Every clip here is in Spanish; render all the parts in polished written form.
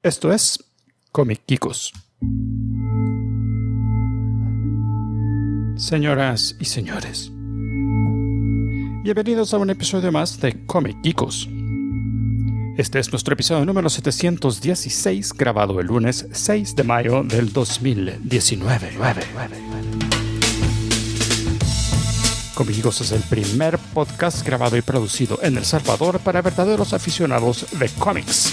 Esto es Comic Geekos. Señoras y señores, bienvenidos a un episodio más de Comic Geekos. Este es nuestro episodio número 716, grabado el lunes 6 de mayo del 2019. Comic Geekos es el primer podcast grabado y producido en El Salvador para verdaderos aficionados de cómics.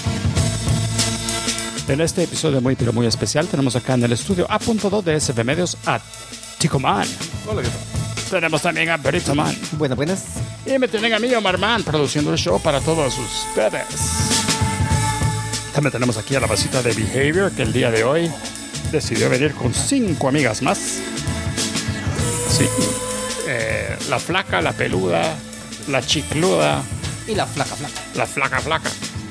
En este episodio muy pero muy especial tenemos acá en el estudio A.2 de SB Medios a Tico Man. Hola, ¿qué tal? Tenemos también a Berito Man. Buenas. Y me tienen a mí, Omar Man, produciendo el show para todos ustedes. También tenemos aquí a la vasita de Behavior, que el día de hoy decidió venir con 5 amigas más. Sí. La flaca, la peluda, la chicluda. Y la flaca. La flaca.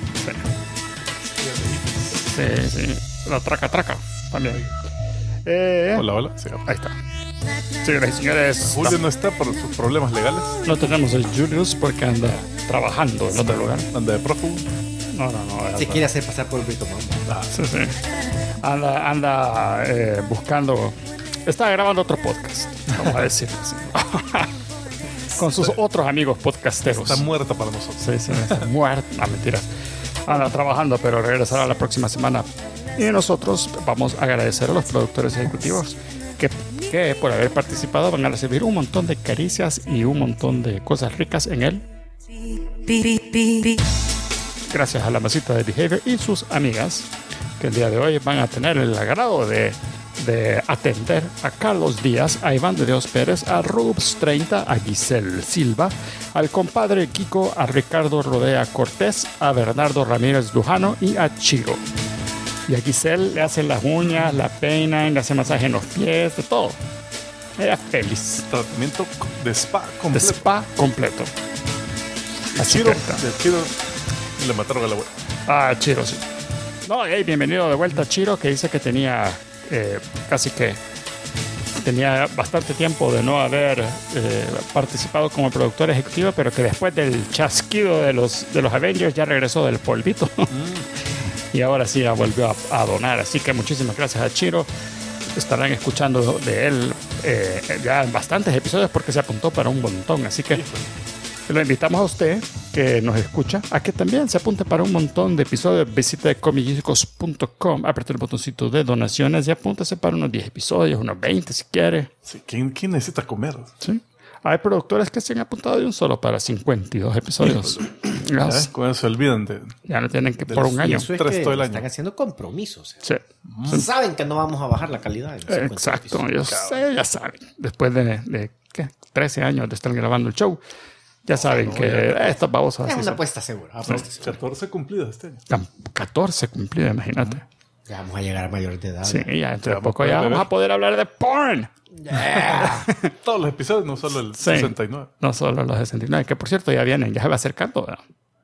Sí. La traca también. Hola. Sí, Ahí está. Señoras y señores, Julio no está por sus problemas legales. no tenemos el Julius porque anda trabajando en otro lugar. Anda de prófugo. No. Se quiere hacer pasar por Brito Mambo. Sí. Anda buscando. Está grabando otro podcast, vamos a decirlo así. Con sus otros amigos podcasteros. Está muerta para nosotros. Sí, está muerta. No, mentiras. Anda trabajando, pero regresará la próxima semana. Y nosotros vamos a agradecer a los productores ejecutivos que por haber participado van a recibir un montón de caricias y un montón de cosas ricas en él. Gracias a la masita de Behavior y sus amigas, que el día de hoy van a tener el agrado de atender a Carlos Díaz, a Iván de Dios Pérez, a Rubs 30, a Giselle Silva, al compadre Kiko, a Ricardo Rodea Cortés, a Bernardo Ramírez Lujano y a Chiro. Y a Giselle le hacen las uñas, la peinan, le hacen masaje en los pies, de todo. Ella feliz. Tratamiento de spa De completo. spa completo. Así Chiro, que está. de Chiro le mataron a la abuela. Ah, Chiro, sí. No, hey, bienvenido de vuelta, Chiro, que dice que tenía tenía bastante tiempo de no haber participado como productor ejecutivo, pero que después del chasquido de los Avengers ya regresó del polvito. Y ahora sí ya volvió a donar. Así que muchísimas gracias a Chiro. Estarán escuchando de él ya en bastantes episodios porque se apuntó para un montón. Así que lo invitamos a usted que nos escucha a que también se apunte para un montón de episodios. Visite comicgeekos.com, apriete el botoncito de donaciones y apúntese para unos 10 episodios, unos 20 si quiere. Sí, ¿quién necesita comer? ¿Sí? Hay productores que se han apuntado de un solo para 52 episodios. ¿Ya? Con eso se olvidan de... Ya no tienen que De por los un año. Eso es Tres que todo el año. están haciendo compromisos. Sí. Saben que no vamos a bajar la calidad. Exacto, yo sé, ya saben. Después de ¿qué? 13 años de estar grabando el show, ya saben que estos babosos Es así una son. apuesta segura. 14 cumplidas este año. 14 cumplidos, imagínate. Ya vamos a llegar a mayor de edad. Sí, ya dentro de Vamos poco a ya poder vamos ver. a poder hablar de porn. Todos los episodios, no solo el 69. No solo los 69, que por cierto ya vienen, ya se va acercando. ¿verdad?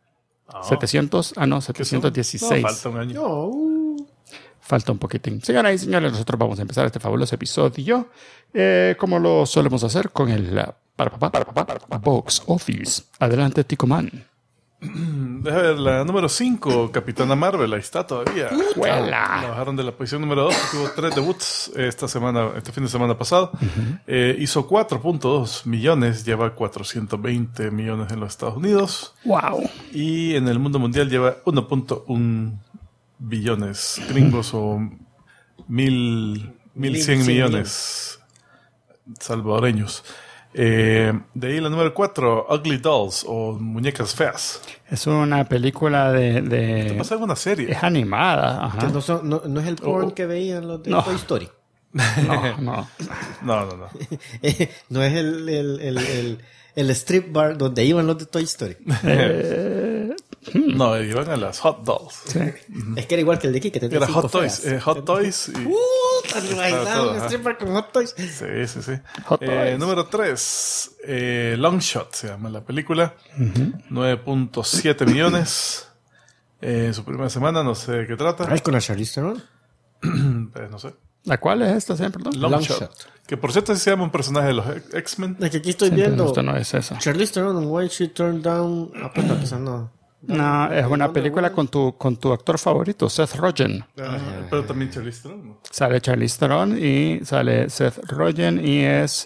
716. No, falta un año. Falta un poquitín. Señoras y señores, nosotros vamos a empezar este fabuloso episodio como lo solemos hacer con el Box Office. Adelante, Tico Man. Deja ver, la número 5, Capitana Marvel, ahí está todavía. La bajaron de la posición número 2, tuvo 3 debuts este fin de semana pasado. Hizo 4.2 millones, lleva 420 millones en los Estados Unidos. Wow. Y en el mundo mundial lleva 1.1 billones gringos o 1.100 millones salvadoreños. De ahí la número 4, Ugly Dolls o Muñecas Feas. Es una película de Pasa en una serie. es animada. Ajá. No es el porn que veían los de No. Toy Story. No. No. No es el strip bar donde iban los de Toy Story. No, iban a las Hot Dolls. Sí. Es que era igual que el de aquí, que tenía Era 5 Hot Toys. feas. Hot Toys y... Un strip bar con Hot Toys. Sí. Hot Toys. Número 3, Long Shot se llama la película. 9.7 millones. Su primera semana, no sé de qué trata. Ay, con la Charlize Theron. No sé. ¿La cuál es esta siempre? ¿No? Long Long Shot. Shot. Que por cierto así se llama un personaje de los X-Men. Es que aquí estoy Siempre viendo esto no es esa. Charlize Theron and Why She Turned Down. Esa no. No, es una película con tu actor favorito, Seth Rogen. Pero también Charlize Theron, ¿no? Sale Charlize Theron y sale Seth Rogen y es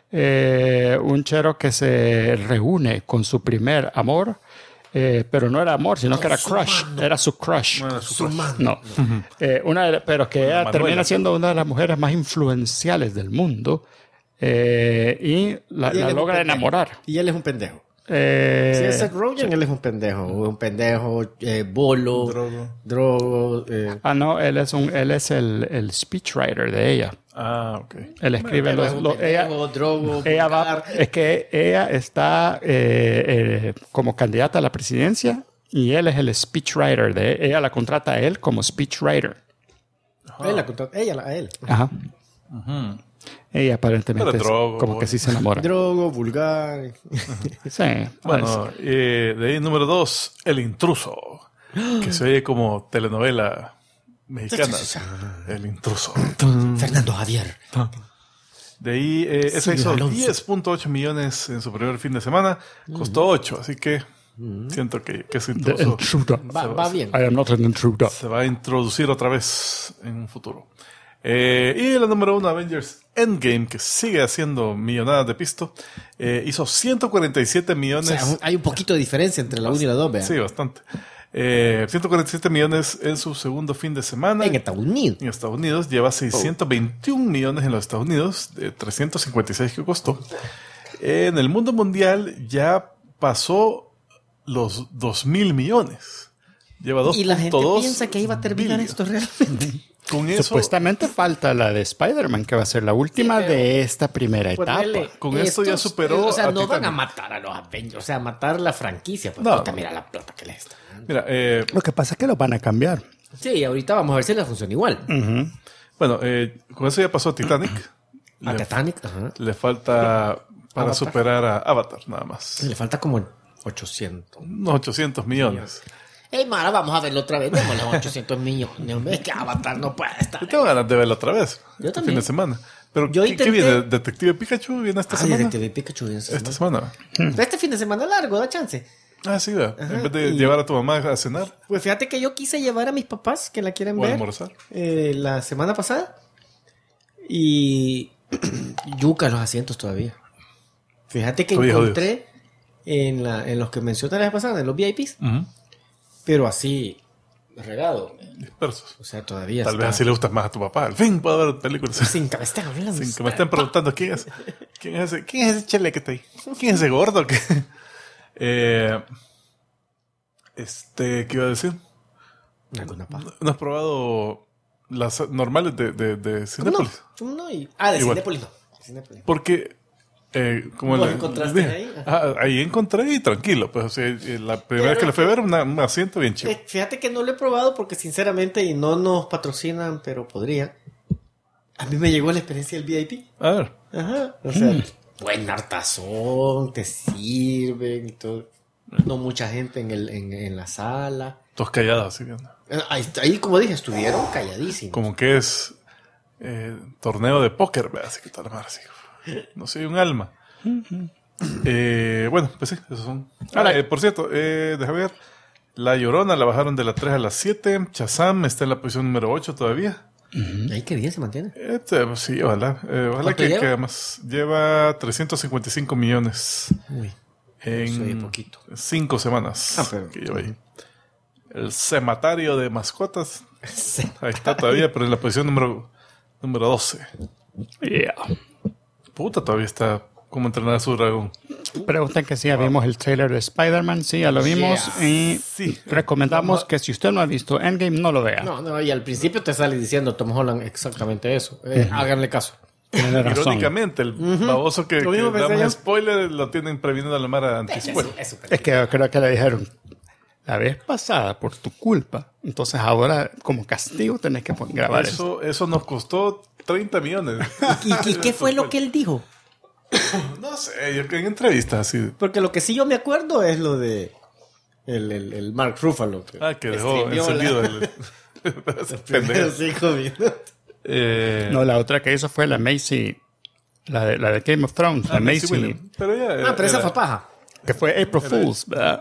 un chero que se reúne con su primer amor, pero no era amor, sino que era crush. Era su crush. No era su crush. No. Pero que ella termina siendo una de las mujeres más influenciales del mundo y la logra enamorar. Y él es un pendejo. Si es Seth Rogen, él es un pendejo, bolo, drogo. No, él es el speechwriter de ella. Ok. Él escribe drogo, es que ella está como candidata a la presidencia y él es el speechwriter ella la contrata a él como speechwriter. Él la contrata, ella a él. Ajá. Ella aparentemente como que sí se enamora. Drogo, vulgar. Sí. Bueno, de ahí número 2, El Intruso, que se oye como telenovela mexicana. El Intruso. Fernando Javier. De ahí, esa hizo 10.8 millones en su primer fin de semana. Costó 8, así que siento que ese Intruso va bien. I am not an intruder. se va a introducir otra vez en un futuro. Y la número 1, Avengers Endgame, que sigue haciendo millonadas de pisto, hizo 147 millones. O sea, hay un poquito de diferencia entre la 1 y la 2, vean. Sí, bastante. 147 millones en su segundo fin de semana. En Estados Unidos. En Estados Unidos lleva 621 millones en los Estados Unidos, de 356 que costó. En el mundo mundial ya pasó los 2.000 millones. Lleva 2.2 Y la gente piensa que iba a terminar esto realmente. Con eso, Supuestamente falta la de Spider-Man, que va a ser la última de esta primera etapa. con esto ya superó. O sea, no Titanic. van a matar a los Avengers, o sea, matar la franquicia. Pues, No. mira la plata que les está dando. Mira, Lo que pasa es que lo van a cambiar. Sí, ahorita vamos a ver si les funciona igual. bueno, con eso ya pasó a Titanic. A Titanic, ajá. Le falta para Avatar. superar a Avatar, nada más. Le falta como 800. Unos 800 millones. Ey, Mara, vamos a verlo otra vez. Vemos los 800 millones. Hombre, es que Avatar no puede estar. Yo tengo ganas de verlo otra vez. Yo este también. fin de semana. Pero, Yo ¿qué intenté- viene? ¿Detective Pikachu viene esta semana? Detective Pikachu viene Esta semana. Este fin de semana largo, da chance. Sí, va. En vez de llevar a tu mamá a cenar Pues fíjate que yo quise llevar a mis papás que la quieren o a ver almorzar. la semana pasada. Y yuca los asientos todavía. Fíjate que Todavía encontré en los que mencioné la vez pasada, en los VIPs, pero así regado. Dispersos. O sea, todavía Tal está. vez así le gustas más a tu papá. Al fin puedo ver películas. Sin que me estén hablando. Sin que me estén preguntando quién es ese chele que está ahí. ¿Quién es ese gordo? ¿Qué iba a decir? Alguna paja. ¿No has probado las normales de Cinépolis? No, de Igual. Cinépolis no. Cinépolis. Porque como ¿Vos les encontraste dije, ahí? ahí encontré y tranquilo. Pues, o sea, la primera vez que le fui a ver, un asiento bien chido. Fíjate que no lo he probado porque sinceramente, y no nos patrocinan, pero podría. A mí me llegó la experiencia del VIP. A ver. Ajá. O sea, buen hartazón, te sirven y todo. No mucha gente en la sala. Todos callados, así viendo. Ahí, como dije, estuvieron calladísimos. Como que es torneo de póker, ¿verdad? Así que tal madre, así. No soy un alma. Bueno, pues sí, esos son. Por cierto, déjame ver. La Llorona la bajaron de la 3 a la 7. Shazam está en la posición número 8 todavía. Ahí qué bien se mantiene. Sí, ojalá. Ojalá que lleva? además lleva 355 millones Uy, soy en poquito. 5 semanas pero- que lleva ahí. El Cematario de Mascotas. Ahí está todavía, pero en la posición número 12. Yeah. Puta, todavía está como entrenar a su dragón. Preguntan que si ya vimos el trailer de Spider-Man. Sí, ya lo vimos. Y Sí. recomendamos que si usted no ha visto Endgame, no lo vea. No, y al principio te sale diciendo Tom Holland exactamente eso. Háganle caso. Tiene razón. Irónicamente, el baboso que Lo mismo pensé damos yo. spoiler lo tienen previniendo a la mara anti-spoiler. Es que yo creo que le dijeron la vez pasada por tu culpa. Entonces ahora, como castigo, tenés que grabar eso. Eso nos costó 30 millones. ¿Y qué fue lo que él dijo? No sé, yo en entrevistas así. Porque lo que sí yo me acuerdo es lo de el Mark Ruffalo. Que dejó escribió encendido los el primeros pendejo. 5 minutos. No, la otra que hizo fue la Macy, la de Game of Thrones, la Macy Macy, Williams. Pero ya Pero esa era- fue paja. que fue April Fools, ¿verdad?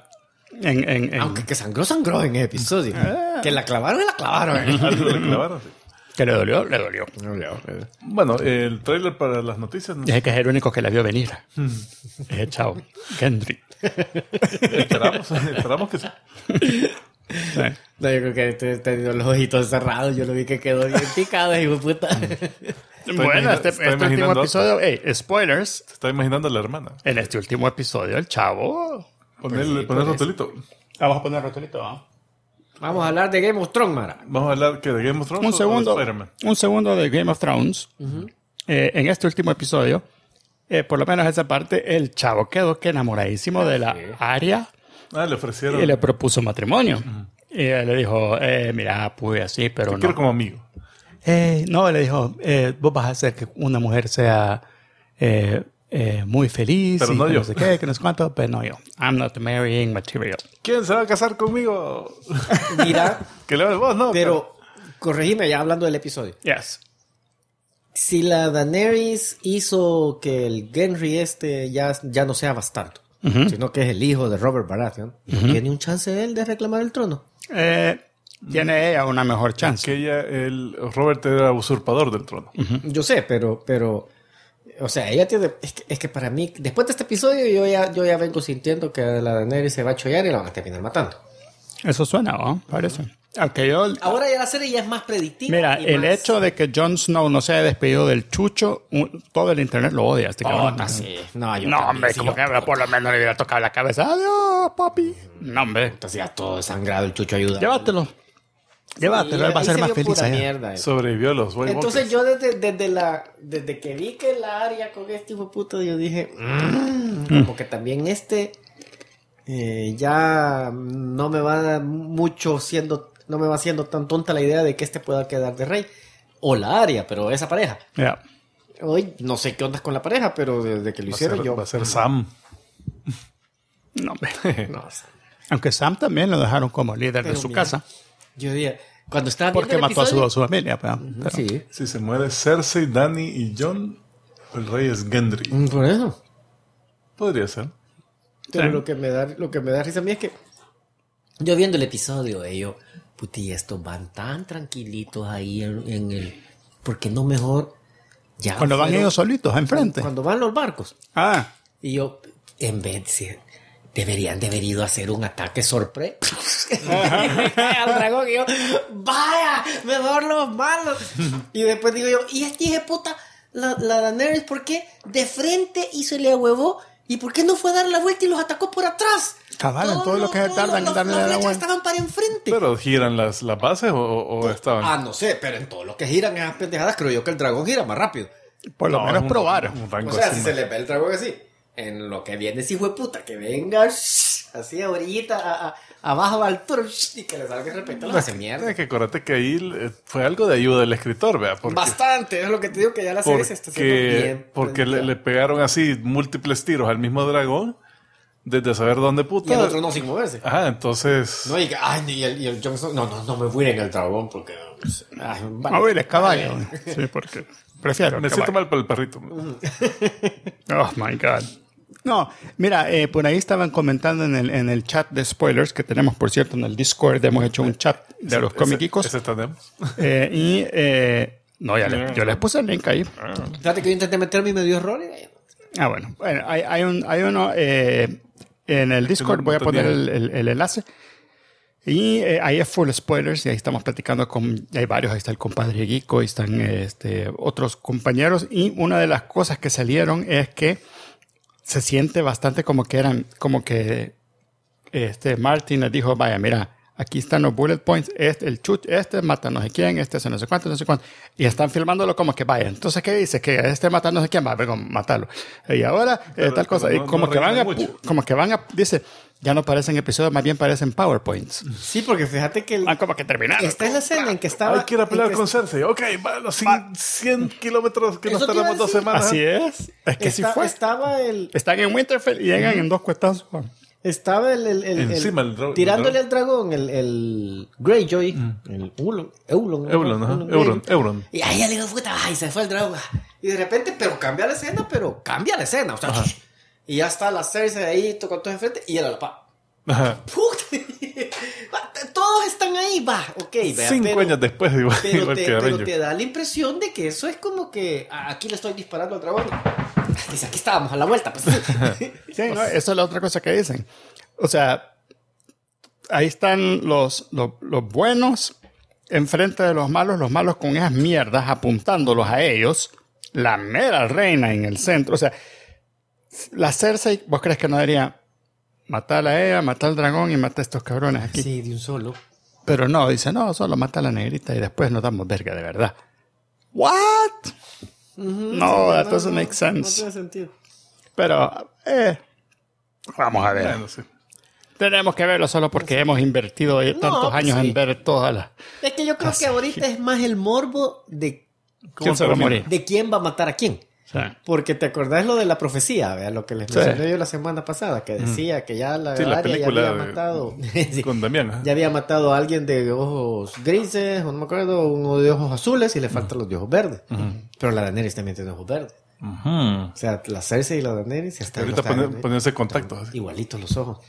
Aunque que sangró en ese episodio. Que la clavaron. Algo le clavaron, sí. Que le dolió. Bueno, el trailer para las noticias. Dije que es el único que la vio venir. Chao. Gendry. Esperamos que sí. Sí. No, yo creo que tenido los ojitos cerrados. Yo lo vi que quedó bien picado, hijo de puta. Bueno, este último episodio... spoilers. Se está imaginando a la hermana. En este último episodio, el chavo... Poner rotulito. Vamos a poner rotulito, ¿no? Vamos a hablar de Game of Thrones, Mara. Vamos a hablar de Game of Thrones un segundo de Game of Thrones. En este último episodio, por lo menos esa parte, el chavo quedó enamoradísimo de la Arya. Le ofrecieron. Y le propuso matrimonio. Y él le dijo, mira, pues así, pero no. Quiero como amigo. No, le dijo, vos vas a hacer que una mujer sea muy feliz. Pero no yo. No sé qué, que no sé cuánto, pero no yo. I'm not marrying material. ¿Quién se va a casar conmigo? Mira. Que le vos, no. Pero, corregime ya hablando del episodio. Yes. Si la Daenerys hizo que el Gendry ya no sea bastardo, sino que es el hijo de Robert Baratheon, ¿tiene un chance él de reclamar el trono? Tiene ella una mejor chance. Que Robert era usurpador del trono. Yo sé, pero o sea, ella tiene... Es que para mí, después de este episodio, yo ya vengo sintiendo que la Daenerys se va a chollar y la van a terminar matando. Eso suena, ¿no? Parece. Aunque ahora ya la serie ya es más predictiva. Mira, el hecho de que Jon Snow no se haya despedido del chucho, todo el internet lo odia. Este cabrón. Sí. No, hombre, como que por lo menos le hubiera tocado la cabeza. Adiós, papi. No, hombre. Entonces ya todo desangrado, el chucho ayuda. Llévatelo, él va a ser más feliz allá. Mierda, sobrevivió a los White Entonces yo desde que vi que la Arya con este hijo de puta, yo dije, como que también ya no me va no me va siendo tan tonta la idea de que pueda quedar de rey. O la Arya, pero esa pareja. Yeah. Hoy no sé qué onda con la pareja, pero desde que lo hicieron va a ser Sam. No, hombre. Aunque Sam también lo dejaron como líder de su casa. Yo dije, cuando estaba porque viendo el mató episodio, a su familia. Pero. Sí. Si se muere Cersei, Dany y Jon, el rey es Gendry. Por eso. Podría ser. Pero lo que me da risa a mí es que yo viendo el episodio, puti, estos van tan tranquilitos ahí en el... ¿Por qué no mejor ya cuando van ellos solitos enfrente? Cuando van los barcos. Y yo, en vez de... Deberían ido a hacer un ataque sorpresa al dragón. Y yo, vaya, mejor los malos. Y después digo yo, y este hijo de puta, la Daenerys, ¿por qué de frente y se le ahuevó? ¿Y por qué no fue a dar la vuelta y los atacó por atrás? Cabal, en todo lo que se tardan en darle la vuelta. Estaban para enfrente. ¿Pero giran las bases o estaban? No sé, pero en todo lo que giran esas pendejadas, creo yo que el dragón gira más rápido. Por lo menos probar. O sea, si se le ve el dragón así, en lo que viene ese hijo de puta, que venga así a orillita, abajo a altura, y que le salga el respeto, lo hace mierda. Es que acuérdate que ahí fue algo de ayuda del escritor, vea. Bastante, es lo que te digo, que ya la serie se está haciendo bien. Porque le pegaron así múltiples tiros al mismo dragón, desde saber dónde puta. Y el otro no, sin moverse. Ajá, entonces... No, y el Johnson, no me voy en el dragón, porque... No voy el caballo. Sí, porque prefiero me siento mal por el perrito. Oh, my God. No, mira, por ahí estaban comentando en el chat de spoilers que tenemos, por cierto, en el Discord. Hemos hecho un chat de los cómicos. Ese tenemos. Yo les puse el link ahí. Fíjate que yo intenté meterme y me dio error. Bueno, hay uno en el Discord. Voy a poner el enlace. Y ahí es full spoilers y ahí estamos platicando hay varios, ahí está el compadre Guico y están otros compañeros. Y una de las cosas que salieron es que se siente bastante como que Martin les dijo, vaya, mira, aquí están los bullet points, mata no sé quién, hace no sé cuánto, y están filmándolo como que vaya, entonces ¿qué dice? Que mata no sé quién, va a ver cómo matarlo, y ahora tal cosa, y como que van a, dice, ya no parecen episodios, más bien parecen PowerPoints. Sí, porque fíjate que como que terminaron. Esta es la escena en que estaba... Hay que ir a pelear con Cersei. Ok, va los 100 kilómetros que nos tardamos 2 semanas. Así es. Es que sí fue. Están en Winterfell y llegan en 2 cuetazos. Estaba encima tirándole al dragón el Greyjoy, el Euron. Y ahí le dio puta, y se fue el dragón. Y de repente, cambia la escena. O sea, y ya está la Cersei ahí con todo enfrente y él a la pa. Ajá. Todos están ahí, va, ok. 5 años después, igual que pero Avengers. te da la impresión de que eso es como que aquí le estoy disparando al dragón. Dice, aquí estábamos a la vuelta. Pues. Sí, no, eso es la otra cosa que dicen. O sea, ahí están los buenos enfrente de los malos con esas mierdas apuntándolos a ellos. La mera reina en el centro. O sea, la Cersei, ¿vos crees que no debería matar a ella, matar al dragón y matar a estos cabrones aquí? Sí, de un solo. Pero no, dice, no, solo mata a la negrita y después nos damos verga de verdad. ¿What? No, that doesn't make sense. No tiene sentido. Pero, vamos a ver. Bueno, sí. Tenemos que verlo solo porque hemos invertido tantos años en ver todas las... Es que yo creo que ahorita es más el morbo de ¿Quién se va a morir? de quién va a matar a quién. Sí. Porque te acordás lo de la profecía, ¿verdad? Lo que les mencioné yo la semana pasada, que decía que ya la Arya ya había matado. Sí, con Damián. ya había matado a alguien de ojos grises, o no me acuerdo, uno de ojos azules y le faltan los de ojos verdes. Pero la Daenerys también tiene ojos verdes. O sea, la Cersei y la Daenerys están ahorita poniéndose contacto. igualitos los ojos.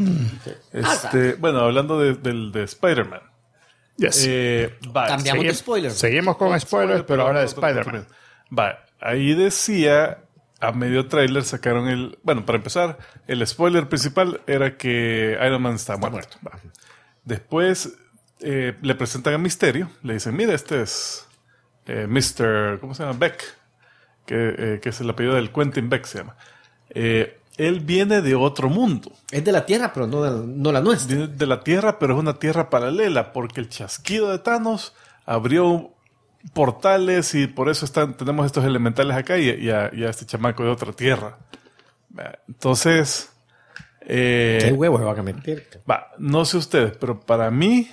Bueno, hablando de Spider-Man. Yes. Cambiamos de spoiler. Seguimos con spoilers, pero ahora de Spider-Man. Ahí decía, a medio tráiler sacaron Bueno, para empezar, el spoiler principal era que Iron Man está muerto. Después le presentan a Mysterio, le dicen, mira, este es Mr. ¿Cómo se llama? Beck, que es el apellido del Quentin Beck, se llama. Él viene de otro mundo. Es de la Tierra, pero no la nuestra. Viene de la Tierra, pero es una Tierra paralela, porque el chasquido de Thanos abrió portales y por eso tenemos estos elementales acá y a este chamaco de otra Tierra. Entonces... ¿Qué huevos van a meter? No sé ustedes, pero para mí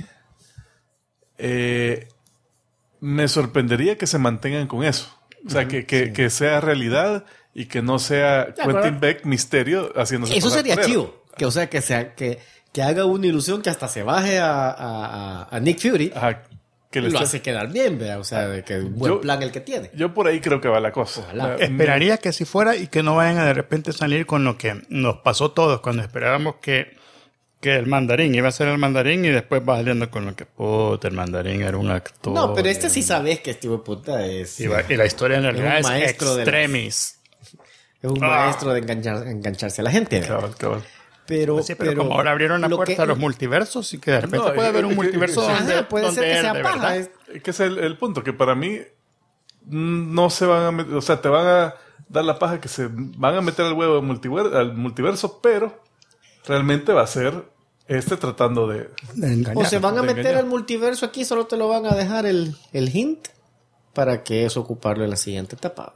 me sorprendería que se mantengan con eso. O sea, que sea realidad y que no sea Quentin Beck Mysterio haciéndose. Eso sería chido. Que haga una ilusión que hasta se baje a Nick Fury. Ajá, que lo hace quedar bien, ¿verdad? O sea, de que un buen plan el que tiene. Yo por ahí creo que va la cosa. Esperaría que así fuera y que no vayan a de repente salir con lo que nos pasó todos cuando esperábamos que el mandarín iba a ser el mandarín y después va saliendo con lo que puta, el mandarín era un actor. No, pero sí sabes que este puta es... Y la historia en realidad es extremis. Es un maestro de engancharse a la gente. Cabal. Pero como ahora abrieron la puerta a los multiversos y que de repente puede haber un multiverso puede ser que sea paja. Es que es el punto, que para mí no se van a meter, o sea, te van a dar la paja que se van a meter al huevo al multiverso, pero realmente va a ser tratando de engañar. O se van a meter al multiverso aquí, solo te lo van a dejar el hint para que eso ocuparlo en la siguiente etapa.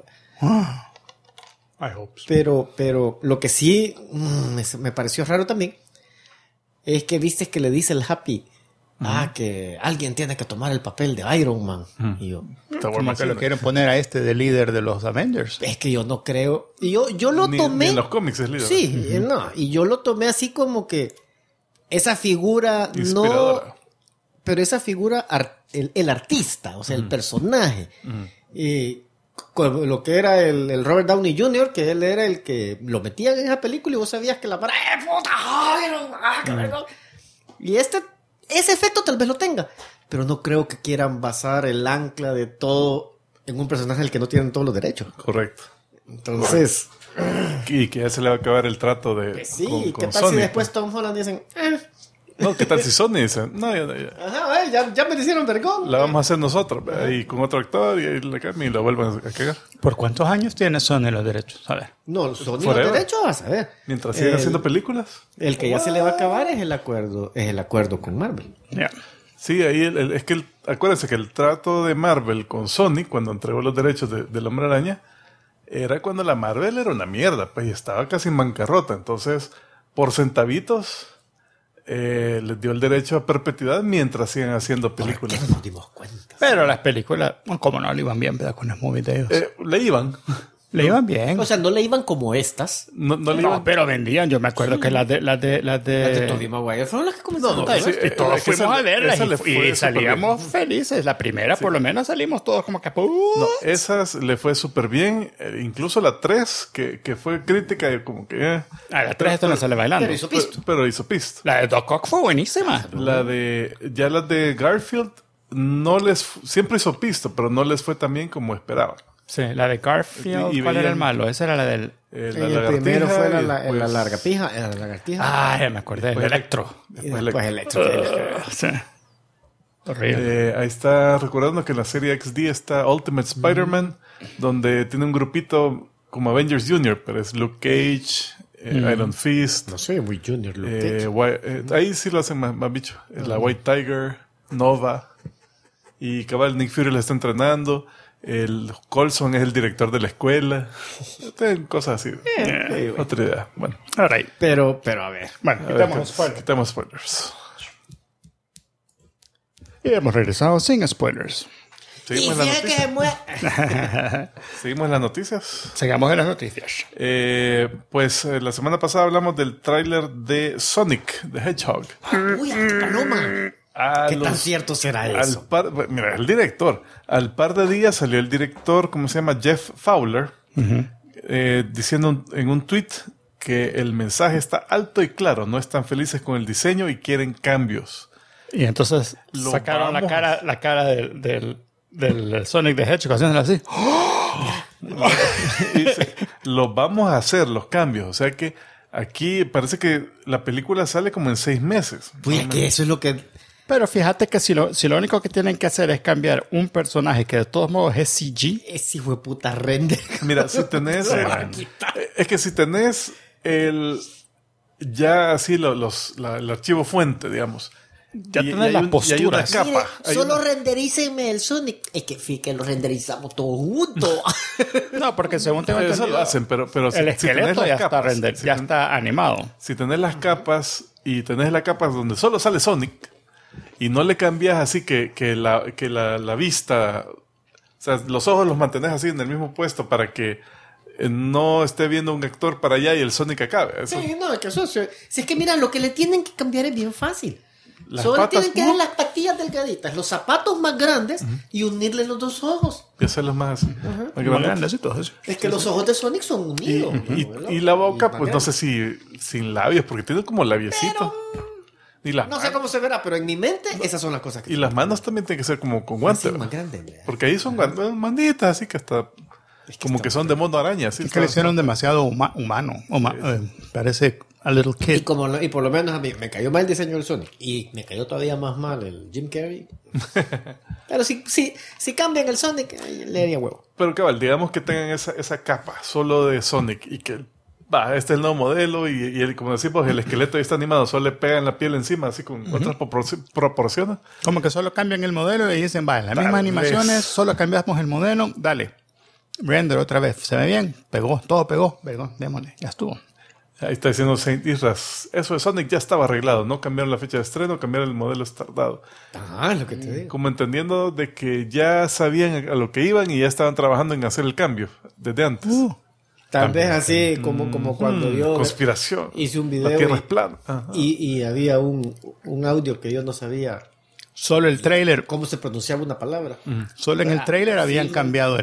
I hope so. Pero lo que sí me pareció raro también es que viste que le dice el Happy que alguien tiene que tomar el papel de Iron Man. Y yo, como que lo quieren poner a de líder de los Avengers. Es que yo no creo. Y yo lo tomé. Ni en los cómics es líder. Sí, no. Y yo lo tomé así como que esa figura inspiradora. No. Pero esa figura, el artista, o sea, el personaje. Lo que era el Robert Downey Jr., que él era el que lo metían en esa película y vos sabías que la para puta, y ese efecto tal vez lo tenga, pero no creo que quieran basar el ancla de todo en un personaje al que no tienen todos los derechos. Correcto. Entonces... Y que ya se le va a acabar el trato de sí, con ¿qué tal Sony, si después Tom Holland dicen... No, ¿qué tal si Sony dice? No, ya me hicieron vergón. La vamos a hacer nosotros. Y con otro actor y la cambian y la vuelven a cagar. ¿Por cuántos años tiene Sony los derechos? A ver. No, Sony los derechos, vas a ver. Mientras siguen haciendo películas. El que ya se le va a acabar es el acuerdo con Marvel. Yeah. Sí, ahí es que acuérdense que el trato de Marvel con Sony, cuando entregó los derechos del Hombre Araña, era cuando la Marvel era una mierda, pues, y estaba casi en bancarrota. Entonces, por centavitos... les dio el derecho a perpetuidad mientras sigan haciendo películas. Nos dimos cuenta. Pero las películas, como no le iban bien, ¿verdad? Con las movies de ellos. Le iban. Le iban bien. O sea, no le iban como estas. No le iban... pero vendían. Yo me acuerdo que las de Las de Tobey Maguire fueron las que comenzaron. Y todos fuimos a verlas y salíamos bien. felices. La primera, por lo menos, salimos todos como que... No, esas le fue súper bien. Incluso la 3, que fue crítica, como que... la 3 esto no sale bailando. Pero hizo pista. La de Doc Ock fue buenísima. Las de Garfield siempre hizo pista, pero no les fue tan bien como esperaban. Sí, la de Garfield, ¿cuál era el malo? Esa era la del... el primero fue la lagartija. La lagartija. Ya me acordé, el Electro. Después Electro. Sí. Horrible. Ahí está recordando que en la serie XD está Ultimate Spider-Man, donde tiene un grupito como Avengers Junior, pero es Luke Cage, Iron Fist. No sé, muy Junior Luke Cage. Ahí sí lo hacen más bicho. La White Tiger, Nova. Y cabal, Nick Fury la está entrenando. El Coulson es el director de la escuela. Cosas así. Otra idea. Bueno. Right. Pero a ver. Bueno, quitamos spoilers. Y hemos regresado sin spoilers. Seguimos en las noticias. Seguimos en las noticias. Sigamos en las noticias. Pues la semana pasada hablamos del tráiler de Sonic the Hedgehog. Uy, paloma. ¿Qué tan cierto será eso? Mira, el director. Al par de días salió el director, ¿cómo se llama? Jeff Fowler, diciendo en un tweet que el mensaje está alto y claro. No están felices con el diseño y quieren cambios. Y entonces sacaron la cara del Sonic the Hedgehog haciéndolo así. Y dice, lo vamos a hacer, los cambios. O sea que aquí parece que la película sale como en 6 meses. Pues que eso es lo que... Pero fíjate que si lo único que tienen que hacer es cambiar un personaje que de todos modos es CG. Ese hijo de puta render. Mira, si tenés... es que si tenés ya así el archivo fuente, digamos... Ya tenés las posturas. Y hay una capa. Solo renderícenme el Sonic. Es que lo renderizamos todos juntos. No, porque según tengo entendido, eso lo hacen, pero el esqueleto ya está animado. Si tenés las capas y tenés la capa donde solo sale Sonic y no le cambias así que la vista, o sea, los ojos los mantenés así en el mismo puesto para que no esté viendo un actor para allá y el Sonic acabe. Eso. Sí, no, que eso si es que mira, lo que le tienen que cambiar es bien fácil. Solo patas, tienen que hacer las patillas delgaditas, los zapatos más grandes y unirle los dos ojos. Y hacerlos más grandes y todo eso. Es que los ojos de Sonic son unidos. Y la boca, pues no sé si sin labios, porque tiene como labiecito. No sé cómo se verá, pero en mi mente esas son las cosas que... Y las manos también tienen que ser como con guantes. Más grandes. Porque ahí son manitas, así que hasta... como que son de mono araña. Así es que le hicieron demasiado humano. Parece a little kid. Y por lo menos a mí me cayó mal el diseño del Sonic. Y me cayó todavía más mal el Jim Carrey. Pero si cambian el Sonic, le haría huevo. Pero cabal, digamos que tengan esa capa solo de Sonic y que este es el nuevo modelo y como decimos, el esqueleto ya está animado, solo le pegan la piel encima así con otras proporciones. Como que solo cambian el modelo y dicen, las mismas animaciones, solo cambiamos el modelo, dale. Render otra vez. ¿Se ve bien? Todo pegó. Démosle. Ya estuvo. Ahí está diciendo Saint Isras. Eso de Sonic ya estaba arreglado. No cambiaron la fecha de estreno, cambiaron el modelo tardado. Lo que te digo. Como entendiendo de que ya sabían a lo que iban y ya estaban trabajando en hacer el cambio desde antes. Tal vez así como cuando yo conspiración. Hice un video la tierra es plana. Y había un audio que yo no sabía. Solo el trailer. ¿Cómo se pronunciaba una palabra? Solo en el trailer habían cambiado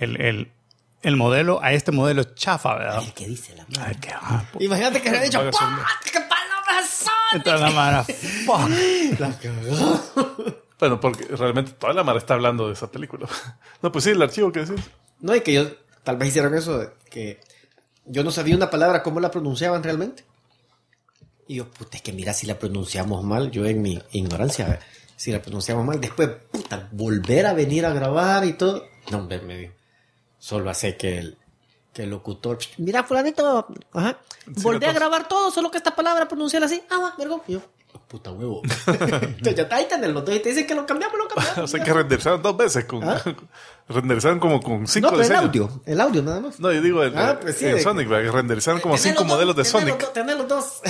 el modelo a este modelo chafa, ¿verdad? ¿Qué dice la mano? Imagínate que le había dicho ¡qué palabras son! Entonces la mano, fuck. La cagó. Bueno, porque realmente toda la mara está hablando de esa película. No, pues sí, el archivo que decís. No, y que yo tal vez hicieron eso de que yo no sabía una palabra, cómo la pronunciaban realmente. Y yo, es que mira, si la pronunciamos mal, yo en mi ignorancia, si la pronunciamos mal, después, volver a venir a grabar y todo. No, me dijo. Solo hace que el locutor, mira, fulanito, volví a grabar todo, solo que esta palabra pronunciarla así. Vergo. Y yo, puta huevo. Entonces ya ahí tenés los dos y te dicen que lo cambiamos. O sea que renderizaron 2 veces. Renderizaron como con 5 diseños. el audio nada más. No, yo digo el Sonic, renderizaron como 5 modelos de Sonic. Tenés los dos.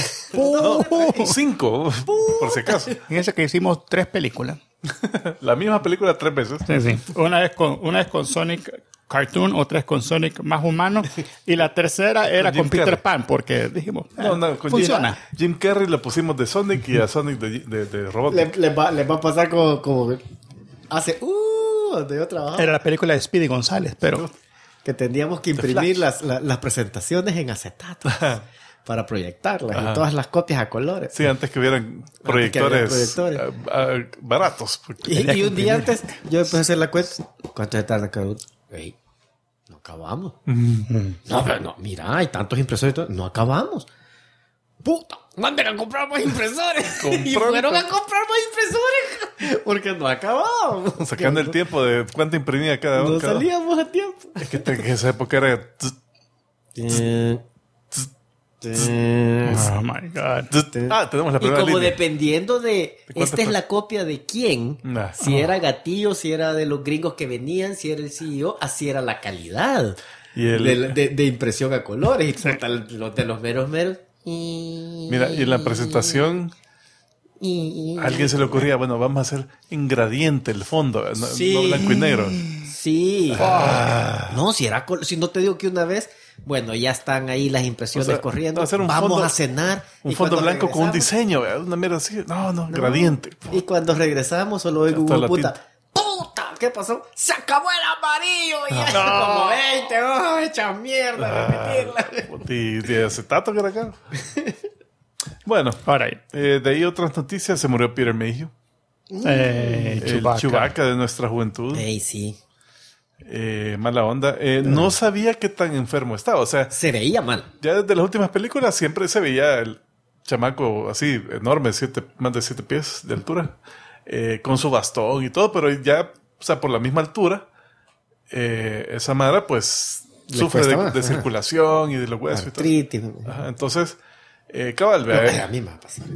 5, por si acaso. Fíjense que hicimos 3 películas. La misma película 3 veces. Sí. Una vez con Sonic cartoon, otra es con Sonic más humano, y la tercera era con Peter Pan, porque dijimos, con funciona. Jim Carrey le pusimos de Sonic y a Sonic de Robotnik. Les va a pasar como hace... donde yo trabajaba. Era la película de Speedy González, pero... Que teníamos que imprimir las presentaciones en acetato para proyectarlas y todas las copias a colores. Sí, antes que hubieran proyectores baratos. Y un día antes yo empecé a hacer la cuenta. ¿Cuánto se tarda cada uno? Ey, no acabamos. No, pero no, mira, hay tantos impresores. No acabamos. ¡Puta! ¡Manden a comprar más impresores! Y fueron a comprar más impresores porque no acabamos. Sacando el tiempo de cuánto imprimía cada uno. No salíamos a tiempo. Es que en esa época era... Oh my God. Tenemos la Y primera como línea. dependiendo de esta es fue? la copia de quién, si era Gatillo, si era de los gringos que venían, si era el CEO, así era la calidad Y de impresión a colores. Y los de los meros. Mira, y en la presentación a alguien se le ocurría, bueno, vamos a hacer en gradiente el fondo, no blanco y negro. Sí. No, si no te digo que una vez, bueno, ya están ahí las impresiones corriendo. Vamos a cenar. Un fondo blanco con un diseño, una mierda así. No, gradiente. Y cuando regresamos, solo oigo una puta. ¡Puta! ¿Qué pasó? ¡Se acabó el amarillo! Y como 20 hojas hechas mierda. Y de acetato que era acá. Bueno, Alright. de ahí otras noticias. Se murió Peter Mayhew. El Chewbacca de nuestra juventud. Ey, sí. Mala onda. No sabía qué tan enfermo estaba. O sea, se veía mal. Ya desde las últimas películas siempre se veía el chamaco así, enorme, más de 7 pies de altura, con su bastón y todo, pero ya, o sea, por la misma altura, esa madre, pues, sufre de circulación y de los huesos artritis. Y todo. Ajá, entonces, cabal, vea. A mí me ha pasado.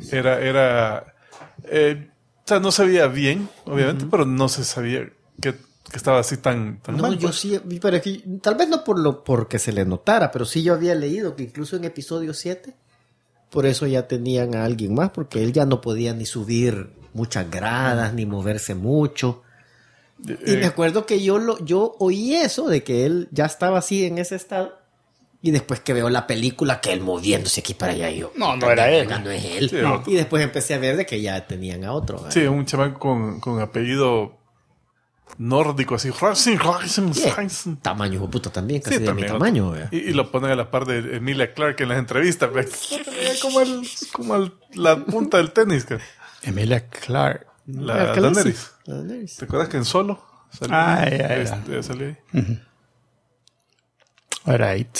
O sea, no se veía bien, obviamente, pero no se sabía que estaba así tan no, mal. Yo sí, pero es que, tal vez no porque se le notara, pero sí yo había leído que incluso en episodio 7, por eso ya tenían a alguien más, porque él ya no podía ni subir muchas gradas, ni moverse mucho. Y me acuerdo que yo oí eso, de que él ya estaba así en ese estado, y después que veo la película, que él moviéndose aquí para allá, yo... No era él. No es él. Sí, no. Y después empecé a ver de que ya tenían a otro. Sí, un chamaco con apellido nórdico, así. Tamaño, hijo puta, también, casi Sí, de también, mi tamaño. Y lo ponen a la par de Emilia Clarke en las entrevistas. como la punta del tenis. Emilia Clarke. La Daenerys. ¿Te acuerdas que en Solo salió? Salió ahí. Alright.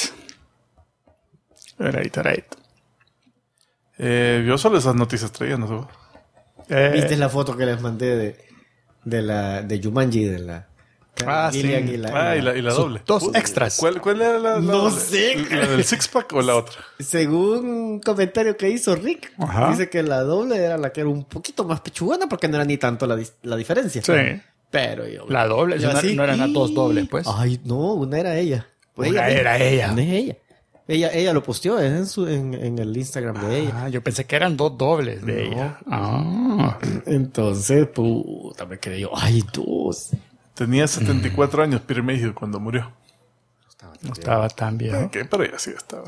Yo solo esas noticias traía, no sé. ¿Viste la foto que les mandé de Jumanji, de la... Gillian y la doble. Dos extras. ¿Cuál era la No doble? sé. ¿La del six-pack o la otra? Según un comentario que hizo Rick, dice que la doble era la que era un poquito más pechugona porque no era ni tanto la diferencia. Sí. Pero yo... La doble, no eran las dos dobles, pues. Ay, no, una era ella. Una era ella. Una es ella. Ella lo posteó en el Instagram de ella. Yo pensé que eran dos dobles de ella. Entonces, puta, me quedé yo, ay, dos. Tenía 74 años Peter Mayhew cuando murió. No estaba tan viejo. Pero ella sí estaba.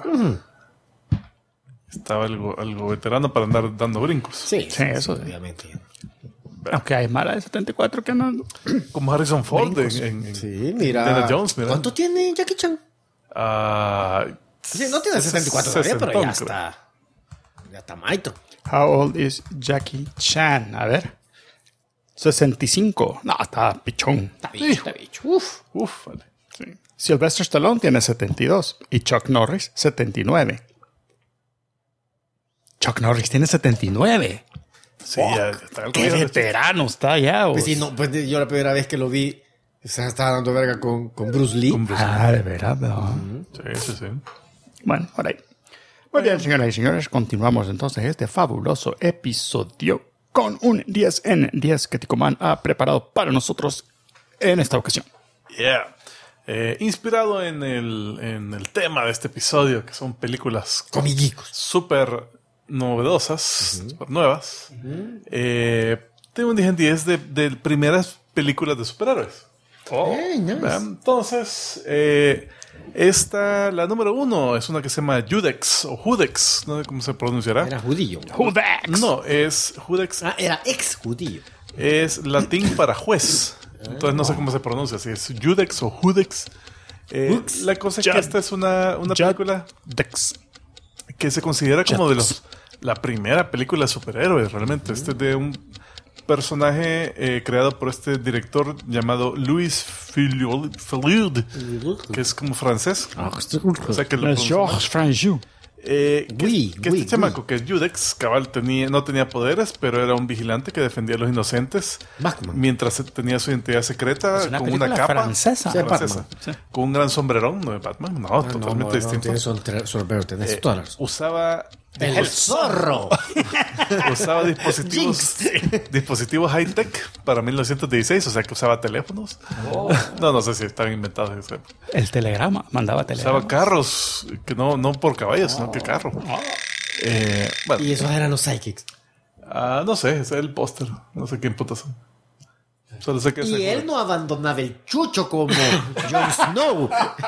Estaba algo veterano para andar dando brincos. Sí, eso obviamente. Aunque hay mala de 74 que no... Como Harrison Ford sí, mira. Indiana Jones, mira. ¿Cuánto tiene Jackie Chan? Sí, no tiene 64 todavía, pero ya está. Ya está maestro. How old is Jackie Chan? A ver. 65. No, está pichón. Está bicho. Uf, vale. Sí. Sylvester Stallone tiene 72 y Chuck Norris 79. Chuck Norris tiene 79. Sí, ya está. Qué veterano está ya. Pues sí, no, pues yo la primera vez que lo vi, estaba dando verga con Bruce Lee. De verdad, ¿no? Sí. Bueno, por ahí. Muy bien, señoras y señores, continuamos entonces este fabuloso episodio con un 10 en 10 que Ticoman ha preparado para nosotros en esta ocasión. Yeah. Inspirado en el tema de este episodio, que son películas comiguicos súper novedosas, súper nuevas. Tengo un 10 en 10 de primeras películas de superhéroes. Nice. Entonces, la número 1 es una que se llama Judex o Judex, no sé cómo se pronunciará. Era judío. Judex. No, es Judex. Era ex judío. Es latín para juez. Entonces no sé cómo se pronuncia, si es Judex o Judex. La cosa es que esta es una película que se considera como de la primera película de superhéroes, realmente. Este es de un personaje creado por este director llamado Louis Filliard, que es como francés. O sea que lo Georges Franju. este chamaco, que es Judex, cabal, no tenía poderes, pero era un vigilante que defendía a los inocentes. Batman. Mientras tenía su identidad secreta con una capa francesa. Sí, Batman. Sí. Con un gran sombrerón. No es Batman, no, totalmente distinto. Tenés todas las... Usaba ¡El zorro! Usaba dispositivos high-tech para 1916, o sea que usaba teléfonos. No sé si estaban inventados. El telegrama, mandaba telegrama. Usaba carros, que no por caballos, sino que carro. Y esos eran los psychics. No sé, ese es el póster. No sé quién putas son. Solo sé que y él no abandonaba el chucho como Jon Snow.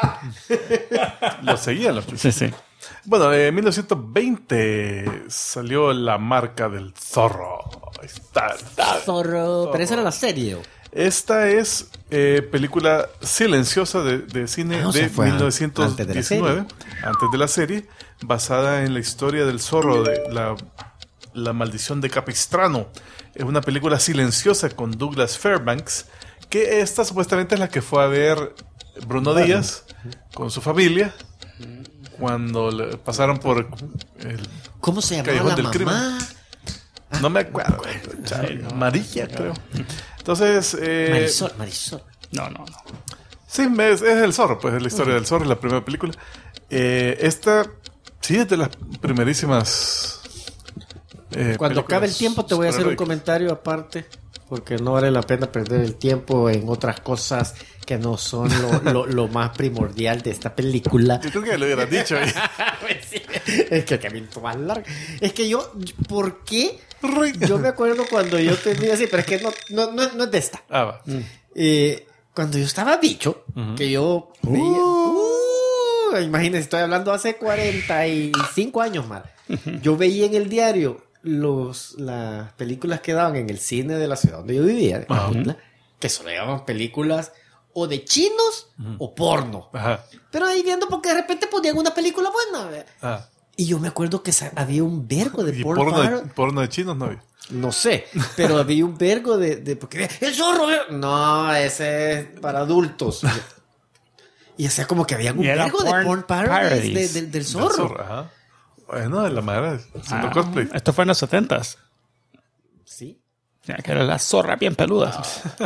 Lo seguían los chuchos. Sí. Bueno, en 1920 salió La marca del zorro. Ahí está. Zorro. Pero esa era la serie. Esta es película silenciosa de cine de 1919, antes de la serie, basada en la historia del zorro de la maldición de Capistrano. Es una película silenciosa con Douglas Fairbanks, que esta supuestamente es la que fue a ver Bruno Díaz con su familia cuando le pasaron por el ¿cómo se llamaba la mamá? No me acuerdo. María, creo. Entonces... Marisol. No. Sí, es el zorro, pues es la historia del zorro, es la primera película. Esta, sí, es de las primerísimas... Cuando acabe el tiempo te voy a hacer un comentario aparte, porque no vale la pena perder el tiempo en otras cosas que no son lo más primordial de esta película. Yo creo que lo hubieras dicho ahí. Sí. Es que el camino más largo. Es que ¿por qué? Yo me acuerdo cuando yo tenía así, pero es que no es de esta. Va. Cuando yo estaba bicho, que yo veía... imagínense, estoy hablando hace 45 años más. Yo veía en el diario las películas que daban en el cine de la ciudad donde yo vivía, que solo llamaban películas o de chinos o porno. Ajá. Pero ahí viendo porque de repente ponían una película buena. Y yo me acuerdo que había un vergo de porno de chinos, no había. No sé, pero había un vergo de porque el zorro. No, ese es para adultos. Y o sea, como que había un vergo de porn parodies del zorro. Ajá. Bueno, de la madre haciendo cosplay. Esto fue en los 70s. Sí. Ya que era la zorra bien peluda.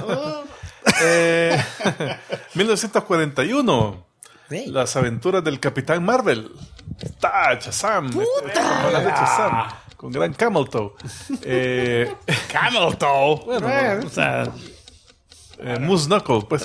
1941. Sí. Las aventuras del Capitán Marvel. Está Shazam. Shazam. Con gran Camel Toe. Camel Toe. Bueno, o sea... Moose Knuckle, pues.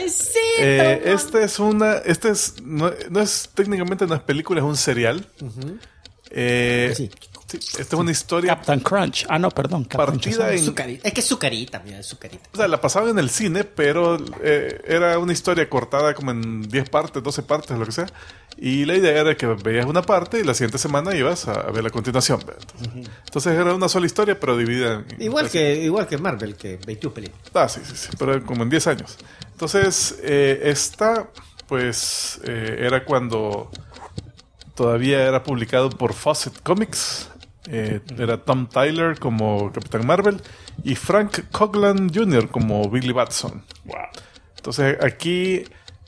No es técnicamente una película, es un serial. Sí, esta es una historia. Captain Crunch. No, perdón. Partida en. Es que es su carita, mira, es su carita. O sea, la pasaban en el cine, pero era una historia cortada como en 10 partes, 12 partes, lo que sea. Y la idea era que veías una parte y la siguiente semana ibas a ver la continuación. Entonces era una sola historia, pero dividida en igual que Marvel, que 21 películas. Sí, pero como en 10 años. Entonces, esta, pues, era cuando todavía era publicado por Fawcett Comics. Era Tom Tyler como Capitán Marvel y Frank Coughlin Jr. como Billy Batson. Wow. Entonces, aquí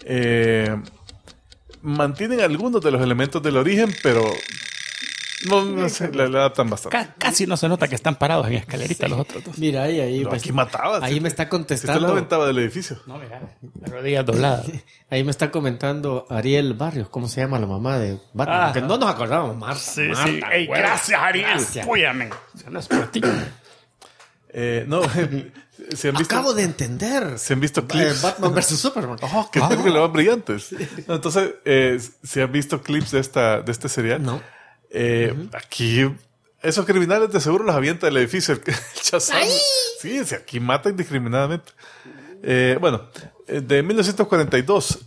mantienen algunos de los elementos del origen, pero no sé, le adaptan bastante. Casi no se nota que están parados en escalerita los otros dos. Mira, ahí aquí matabas. Ahí me está contestando. Usted lo aventaba del edificio. No, mira, la rodilla doblada. Ahí me está comentando Ariel Barrios, ¿cómo se llama la mamá de Batman? Que no nos acordábamos, Marta. Sí. Ey, gracias, Ariel. Apóyame. No es por ti. No, ¿se han visto? Acabo de entender. ¿Se han visto clips? Batman vs Superman. Que película más brillantes. No, entonces, ¿se han visto clips de este serial? No. Aquí, esos criminales de seguro los avienta del edificio. El Shazam. Sí, aquí mata indiscriminadamente. Bueno, De 1942,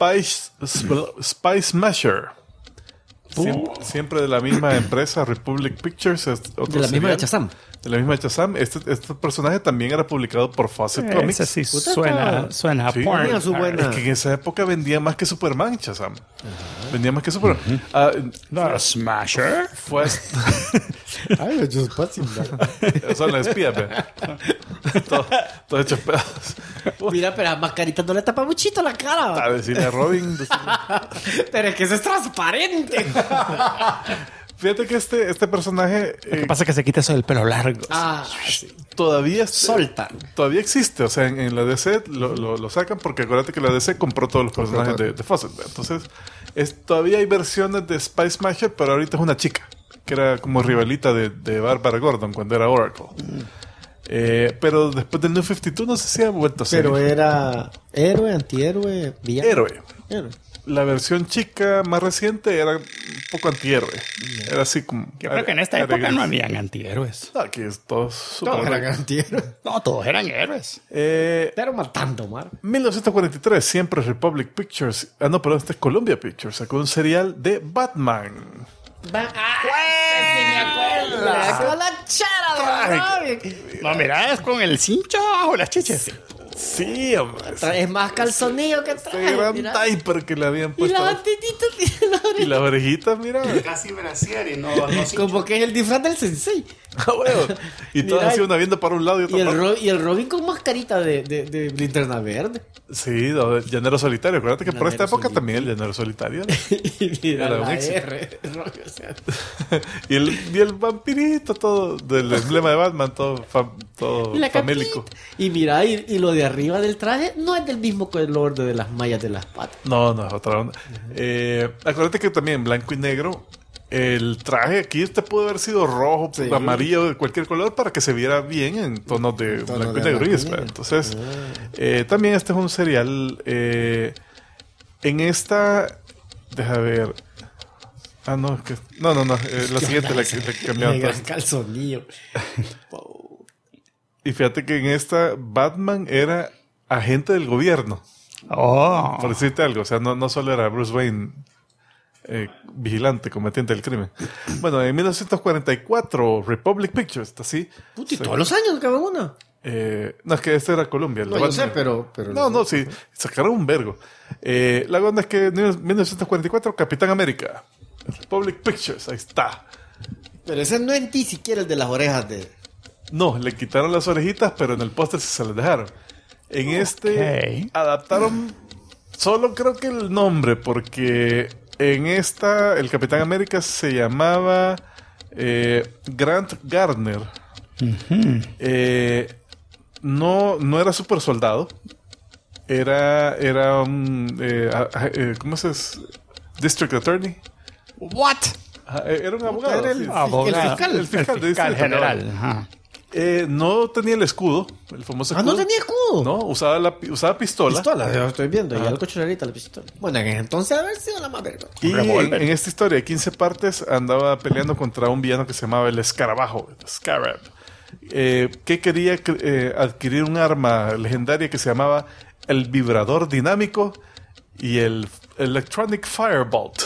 Spy Smasher. Siempre de la misma empresa, Republic Pictures. De la misma de Shazam. De la misma Shazam. Este personaje también era publicado por Fawcett Comics. Ese sí suena a Sí, porn. Buena. Es que en esa época vendía más que Superman, Shazam. Vendía más que Superman. The Smasher. Fue Ay, just passing by. son las espías, ve. Todo hecho pedazos. Mira, pero a Mascarita no le tapa muchito la cara. A decirle a Robin. Pero es que eso es transparente. Fíjate que este personaje Lo que pasa es que se quita eso del pelo largo. Sí. todavía todavía existe. O sea, en la DC lo sacan porque acuérdate que la DC compró todos los personajes de Fawcett. Entonces, todavía hay versiones de Spy Smasher, pero ahorita es una chica que era como rivalita de Barbara Gordon cuando era Oracle. Pero después del New 52 no sé si ha vuelto a ser. Pero era héroe, antihéroe, villano. Héroe. Héroe. La versión chica más reciente era un poco antihéroe. Era así como... Yo creo que en esta época no habían antihéroes. Aquí es todos Todos eran antihéroes. No, todos eran héroes. Pero matando, Mar. 1943, siempre Republic Pictures... no, perdón, este es Columbia Pictures. Sacó un serial de Batman. Sí me acuerdo. Con la chara de Robin. No, mira, es con el cincho abajo las chiches. Sí, hombre. Es más calzonillo que trae. Este gran Mira. diaper que le habían Y puesto. las antenitas tiene la Y las orejitas, mira. Casi brasier y no Como que es el disfraz del sensei. Ah, bueno. Y todas Mira, así una viendo para un lado y otra para otro. Y el Robin con mascarita de linterna verde. Sí, el llanero solitario. Acuérdate que por esta época también el llanero solitario. Y mira Era un la éxito. R. Robin, o sea, y el vampirito, todo del emblema de Batman, todo y la famélico. capita. Y mira, y lo de arriba del traje no es del mismo color de las mallas de las patas. No, es otra onda. Acuérdate que también en blanco y negro, el traje aquí pudo haber sido rojo, Sí. amarillo, de cualquier color para que se viera bien en tonos de blanco y negro. Entonces, también este es un serial. En esta, deja ver. Ah, no, es que. No. La siguiente la que cambiaron. El gran calzonillo. Y fíjate que en esta, Batman era agente del gobierno. Oh. Por decirte algo. O sea, no solo era Bruce Wayne. Vigilante, cometiente del crimen. Bueno, en 1944, Republic Pictures, ¿está así? Puti, todos los años cada uno. No, es que este era Columbia. No, yo sé, pero No, sí, sacaron un vergo. La onda es que en 1944, Capitán América, Republic Pictures, ahí está. Pero ese no es ni siquiera el de las orejas de... No, le quitaron las orejitas, pero en el póster se las dejaron. En este adaptaron solo creo que el nombre, porque en esta el Capitán América se llamaba Grant Gardner. No era super soldado. Era un... ¿cómo se dice? District Attorney. What? Era un abogado. Era el fiscal general. Ajá. No tenía el escudo, el famoso escudo. ¿No tenía escudo? No, usaba pistola. Pistola, yo estoy viendo. Y algo chorrerita la pistola. Bueno, en ese entonces haber sido la más verga. Y en esta historia de 15 partes andaba peleando contra un villano que se llamaba el Escarabajo, el Scarab, que quería adquirir un arma legendaria que se llamaba el Vibrador Dinámico y el Electronic Firebolt.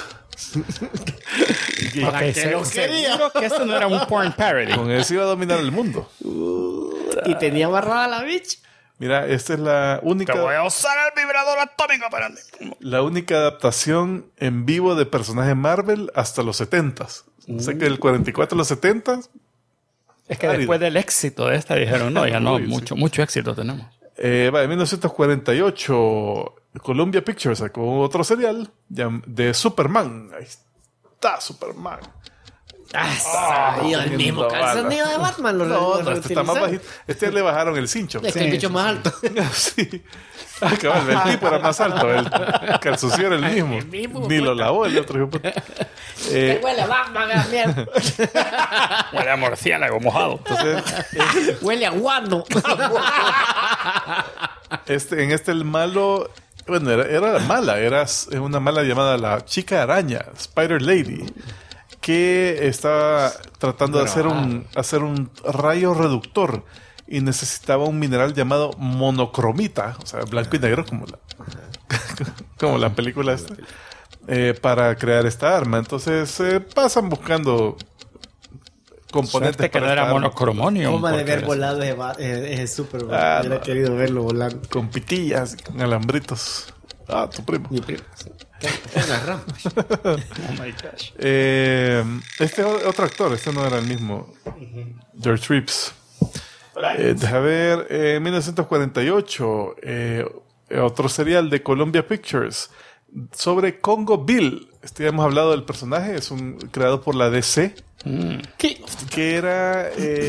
Okay, seguro que esto no era un porn parody. Con eso iba a dominar el mundo. Y tenía amarrada la bitch. Mira, esta es la única... Te voy a usar el vibrador atómico para... La única adaptación en vivo de personaje Marvel hasta los 70s. O sea que del 44 a los 70s... Es que después del éxito de esta dijeron, no, ya no, Uy, mucho éxito tenemos. En 1948, Columbia Pictures sacó otro serial de Superman. Ahí está Superman. Y el mismo calzonillo de Batman. No, este está más bajito. Este le bajaron el cincho. Es que el bicho más alto. Sí. Cabal, el tipo era más alto. El calzoncillo era el mismo. Ni lo lavó el otro. Huele a Batman, a mierda. Huele a murciélago mojado. Entonces, Huele a guano. en este el malo... Bueno, era mala. Era una mala llamada la Chica Araña, Spider Lady, que estaba tratando de hacer un rayo reductor y necesitaba un mineral llamado monocromita, o sea, blanco y negro, como la película esta, para crear esta arma. Entonces pasan buscando componentes. Suerte que no era monocromonio. Como de ver volado es súper. Hubiera querido verlo volando. Con pitillas, con alambritos. Tu primo. Mi primo, sí. Oh my gosh. Este otro actor, este no era el mismo. George Reeves. Deja ver, en 1948, otro serial de Columbia Pictures sobre Congo Bill. Ya hemos hablado del personaje, es creado por la DC, que era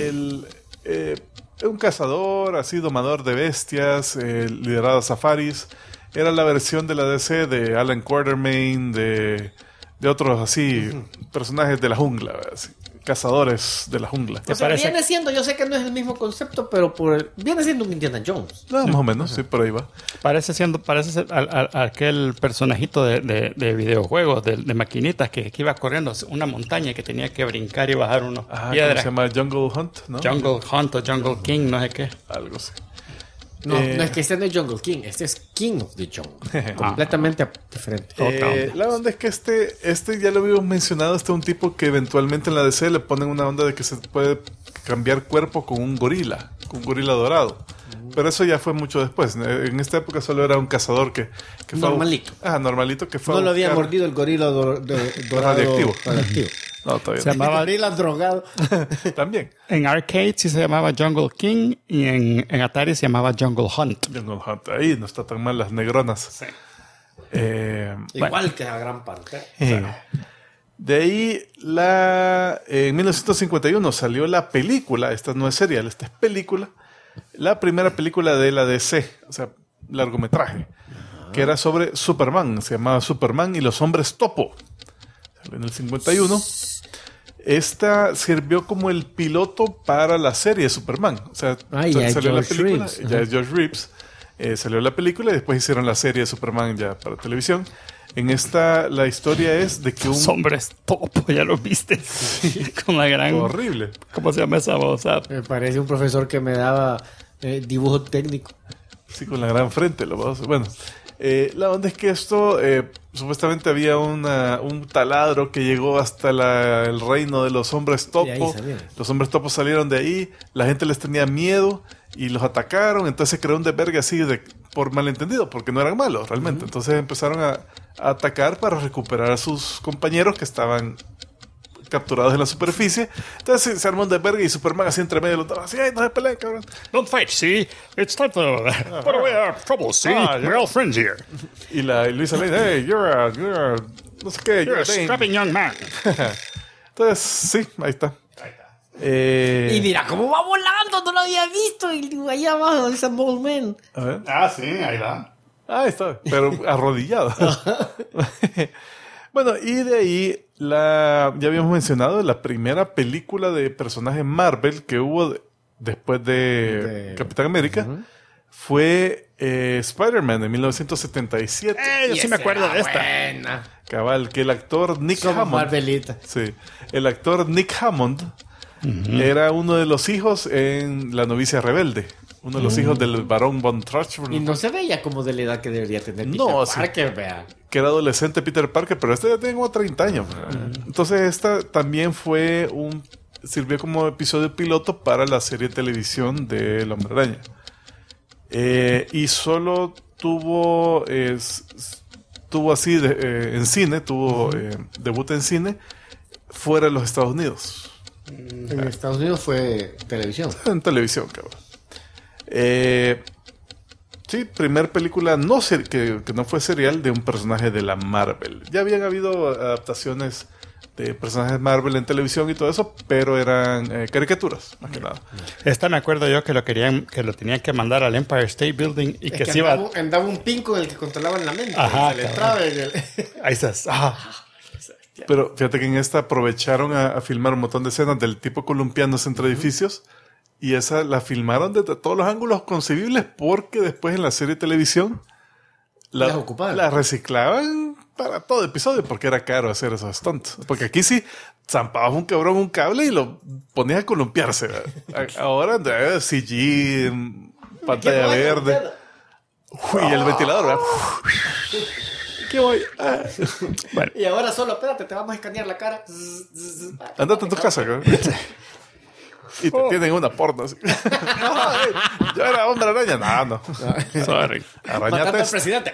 un cazador, así domador de bestias, liderado a safaris. Era la versión de la DC de Alan Quatermain, de otros así, personajes de la jungla, así, cazadores de la jungla. O sea, viene siendo, yo sé que no es el mismo concepto, pero viene siendo un Indiana Jones. No, más o menos, sí, por ahí va. Parece ser aquel personajito de videojuegos, de maquinitas que iba corriendo una montaña que tenía que brincar y bajar unos piedras. Se llama Jungle Hunt, ¿no? Jungle Hunt o Jungle King, no sé qué. Algo así. No, no es que este no es Jungle King, este es King of the Jungle. Completamente diferente. La onda es que este ya lo habíamos mencionado, este es un tipo que eventualmente en la DC le ponen una onda de que se puede cambiar cuerpo con un gorila dorado. Pero eso ya fue mucho después. En esta época solo era un cazador que fue... Normalito. Normalito que fue... No lo había mordido el gorila dorado radioactivo. No, todavía se llamaba gorila drogado. También. En arcade sí se llamaba Jungle King y en Atari se llamaba Jungle Hunt. Jungle Hunt. Ahí no está tan mal las negronas. Sí. Igual que la Gran Pantera. De ahí, en 1951 salió la película, esta no es serial, esta es película, la primera película de la DC, o sea, largometraje, que era sobre Superman, se llamaba Superman y los hombres topo. Salió en el 51. Esta sirvió como el piloto para la serie Superman. O sea, salió la película, ya es George Reeves. Salió la película y después hicieron la serie de Superman ya para televisión. En esta, la historia es de que Los hombres topo, ya lo viste. Sí. Con la gran... Horrible. ¿Cómo se llama esa voz? Me parece un profesor que me daba dibujo técnico. Sí, con la gran frente. Bueno, la onda es que esto... supuestamente había un taladro que llegó hasta el reino de los hombres topo. Los hombres topos salieron de ahí, la gente les tenía miedo y los atacaron. Entonces se creó un desvergue así por malentendido, porque no eran malos realmente. Entonces empezaron a atacar para recuperar a sus compañeros que estaban capturados en la superficie. Entonces se armó un desvergue y Superman así entre medio de los dos, así, no se peleen, cabrón. Don't fight, see? It's time to put away our troubles, see? We're all friends here. Y Luisa Lane, hey, you're a no sé qué, you're a strapping young man. Entonces, sí, ahí está. Y mira cómo va volando, no lo había visto. Y ahí abajo dice Bald Man. A ver. Sí, ahí va. Ahí está, pero arrodillado. Bueno, y de ahí ya habíamos mencionado la primera película de personaje Marvel que hubo después de Capitán América. Fue Spider-Man de 1977. Yo sí me acuerdo de esta. Buena. Cabal, que el actor Nick Hammond. Marvelita. Sí, el actor Nick Hammond era uno de los hijos en La novicia rebelde. Uno de los hijos del barón von Trachburn. Y no se veía como de la edad que debería tener Peter Parker, vea. Que era adolescente Peter Parker, pero este ya tiene como 30 años. Entonces esta también sirvió como episodio piloto para la serie de televisión de El Hombre Araña. Y solo tuvo así en cine, tuvo debut en cine fuera de los Estados Unidos. En Estados Unidos fue televisión. En televisión, cabrón. Sí, primer película que no fue serial de un personaje de la Marvel. Ya habían habido adaptaciones de personajes Marvel en televisión y todo eso, pero eran caricaturas, más que nada. Esta me acuerdo yo que lo tenían que mandar al Empire State Building y que se iba... Andaba un pin con el que controlaban la mente. Ajá, se le entraba ahí estás. Pero fíjate que en esta aprovecharon a filmar un montón de escenas del tipo columpiándose entre edificios. Y esa la filmaron desde todos los ángulos concebibles porque después en la serie de televisión la reciclaban para todo episodio porque era caro hacer esos stunts. Porque aquí sí zampabas un cabrón un cable y lo ponías a columpiarse. Ahora CG, pantalla verde. Y el ventilador, ¿verdad? ¿Qué voy? Bueno. Y ahora solo, espérate, te vamos a escanear la cara. Andate a tu casa, ¿no? Y te tienen una porno así. No, yo era hombre araña. No. Sorry. Arañate al presidente.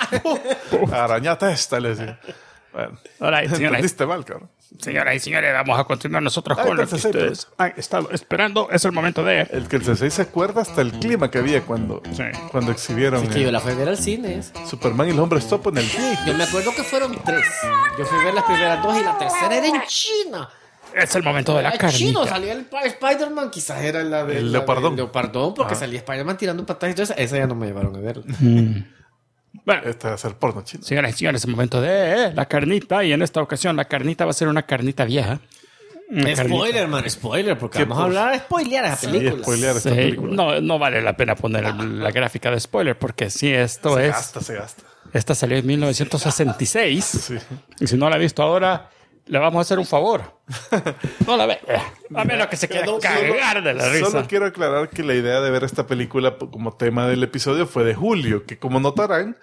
Arañate esta, le decía. Bueno, entendiste mal, cabrón. Señoras y señores, vamos a continuar nosotros con lo que ustedes han estado esperando. Es el momento de... El que el Sensei se acuerda hasta el clima que había cuando exhibieron... Sí, que yo la fui a ver al cine. Superman y los hombres topo en el cine. Yo me acuerdo que fueron 3. Yo fui a ver las primeras 2 y la tercera era en China. Es el momento de la carnita. Chino salía el Spider-Man, quizás era la de... El Leopardón. Leopardón, porque salía Spider-Man tirando patadas y todo eso. Esa ya no me llevaron a verla. Bueno, este va a ser porno chino. Señoras y señores, es el momento de la carnita. Y en esta ocasión la carnita va a ser una carnita vieja. Spoiler, man, spoiler, porque vamos a hablar de spoilear esa película. Sí, spoilear esta película. No vale la pena poner la gráfica de spoiler, porque sí, esto se es... Se gasta. Esta salió en 1966. Sí. Y si no la ha visto ahora, le vamos a hacer un favor. No la ve. A menos que se quiera cagar de la risa. Solo quiero aclarar que la idea de ver esta película como tema del episodio fue de Julio, que como notarán,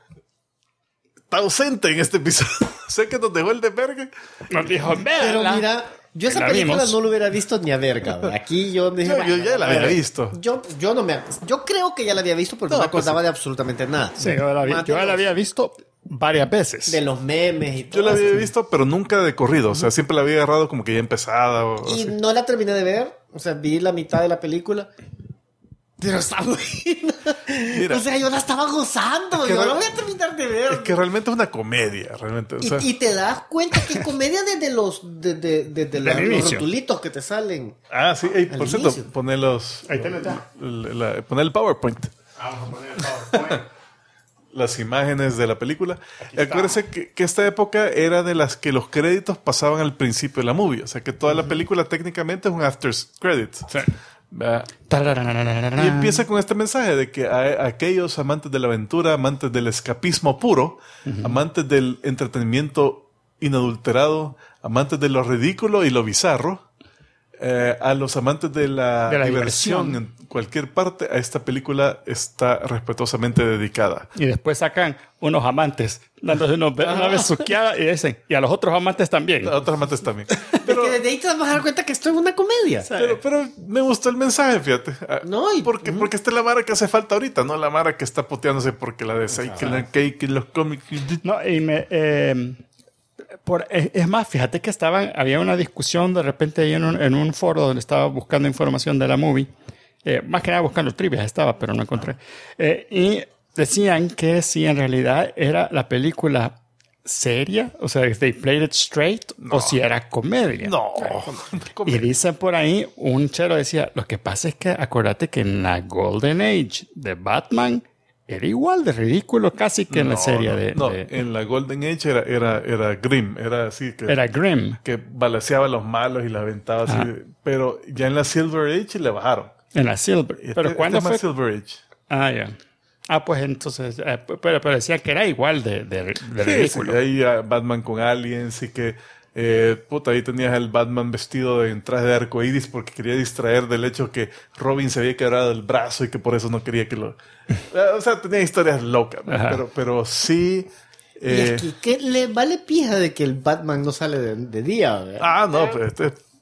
está ausente en este episodio. Sé que nos dejó el de verga. Nos dijo, pero mira, yo esa película no lo hubiera visto ni a verga. Aquí yo dije, yo ya la había visto. Yo creo que ya la había visto, pero no me acordaba de absolutamente nada. Sí, yo la había visto varias veces. De los memes y todo. Yo la había visto, pero nunca de corrido. O sea, siempre la había agarrado como que ya empezada. Y no la terminé de ver. O sea, vi la mitad de la película. Pero está buena. Mira, o sea, yo la estaba gozando. Yo la voy a terminar de ver. Es que realmente es una comedia. Realmente, o sea, y te das cuenta que es comedia desde los rotulitos que te salen. Ah, sí. Hey, por cierto, poné los... Ahí tenés ya. Poné el PowerPoint. Vamos a poner el PowerPoint. Las imágenes de la película. Acuérdense que esta época era de las que los créditos pasaban al principio de la movie. O sea, que toda la película técnicamente es un after credits. Sí. Y empieza con este mensaje de que a aquellos amantes de la aventura, amantes del escapismo puro, amantes del entretenimiento inadulterado, amantes de lo ridículo y lo bizarro, a los amantes de la diversión en cualquier parte, a esta película está respetuosamente dedicada. Y después sacan unos amantes dándose una besuqueada y dicen, y a los otros amantes también. A otros amantes también. Pero desde ahí te vas a dar cuenta que esto es una comedia. Pero me gustó el mensaje, fíjate. No, y porque esta es la mara que hace falta ahorita, no la mara que está puteándose porque la de Cake y los cómics. No, y es más, fíjate que había una discusión de repente ahí en un foro donde estaba buscando información de la movie. Más que nada buscando trivias estaba, pero no encontré. Y decían que si en realidad era la película seria, o sea, if they played it straight, o si era comedia. No. Y dicen por ahí, un chero decía, lo que pasa es que acuérdate que en la Golden Age de Batman era igual de ridículo casi que en la serie en la Golden Age era grim, era así que... Era grim. Que balanceaba a los malos y la aventaba así. Pero ya en la Silver Age le bajaron. En la Silver. ¿Pero cuándo fue? Silver Age. Ah, ya. Pues entonces... pero decía que era igual de ridículo. Sí, ahí Batman con aliens y que... ahí tenías al Batman vestido en traje de arcoíris porque quería distraer del hecho que Robin se había quebrado el brazo y que por eso no quería que lo... o sea, tenía historias locas, pero sí... y aquí que le vale pija de que el Batman no sale de día, ¿verdad? No, pues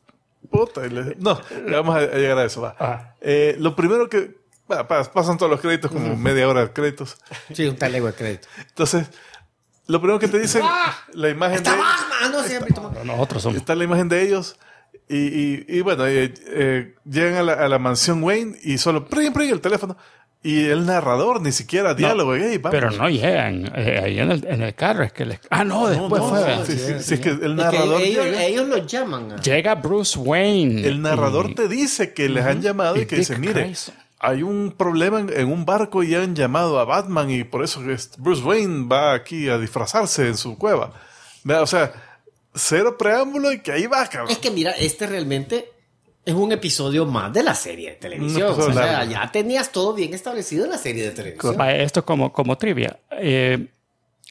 le vamos a llegar a eso, va. Lo primero que... pasan todos los créditos, como media hora de créditos. Sí, un talego de crédito. Entonces... Lo primero que te dicen, la imagen de nosotros somos. Está la imagen de ellos y bueno, llegan a la mansión Wayne y solo pring el teléfono y el narrador ni siquiera diálogo. Pero no llegan ahí en el carro. Es que después fue. Sí, es que el narrador ellos lo llaman. Llega Bruce Wayne. El narrador te dice que les han llamado y que dice, mire... Hay un problema en un barco y han llamado a Batman y por eso Bruce Wayne va aquí a disfrazarse en su cueva. O sea, cero preámbulo y que ahí va, cabrón. Es que mira, realmente es un episodio más de la serie de televisión. O sea, ya tenías todo bien establecido en la serie de televisión. Esto como trivia.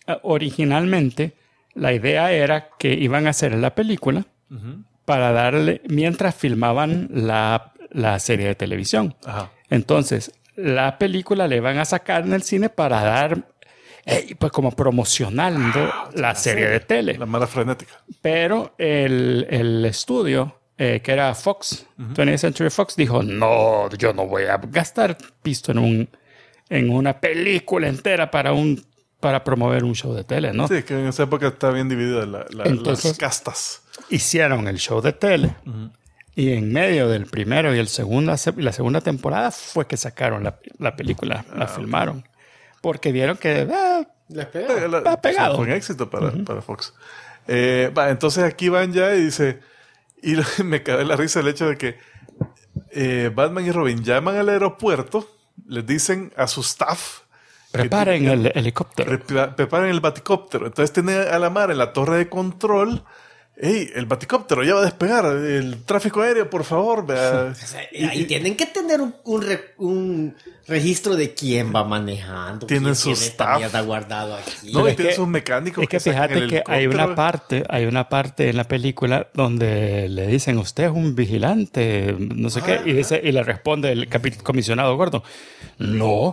originalmente la idea era que iban a hacer la película para darle, mientras filmaban la serie de televisión. Ajá. Entonces, la película le van a sacar en el cine para dar, pues como promocionando la serie de tele. La mala frenética. Pero el estudio, que era Fox, 20th Century Fox, dijo, no, yo no voy a gastar pisto en una película entera para promover un show de tele, ¿no? Sí, que en esa época está bien dividida las castas. Hicieron el show de tele y en medio del primero y la segunda temporada fue que sacaron la película, la filmaron. Porque vieron que ha pegado. Fue un éxito para Fox. Entonces aquí van ya y dice... Y me cae la risa el hecho de que Batman y Robin llaman al aeropuerto, les dicen a su staff... Preparen el helicóptero. Preparen el baticóptero. Entonces tienen a la mar en la torre de control... ¡Ey, el baticóptero ya va a despegar! El tráfico aéreo, por favor. Y tienen que tener un registro de quién va manejando. Tienen su staff. Está guardado aquí. No, y tienen sus mecánicos. Es que fíjate que hay una parte en la película donde le dicen, usted es un vigilante, no sé qué, y le responde el comisionado Gordon, no.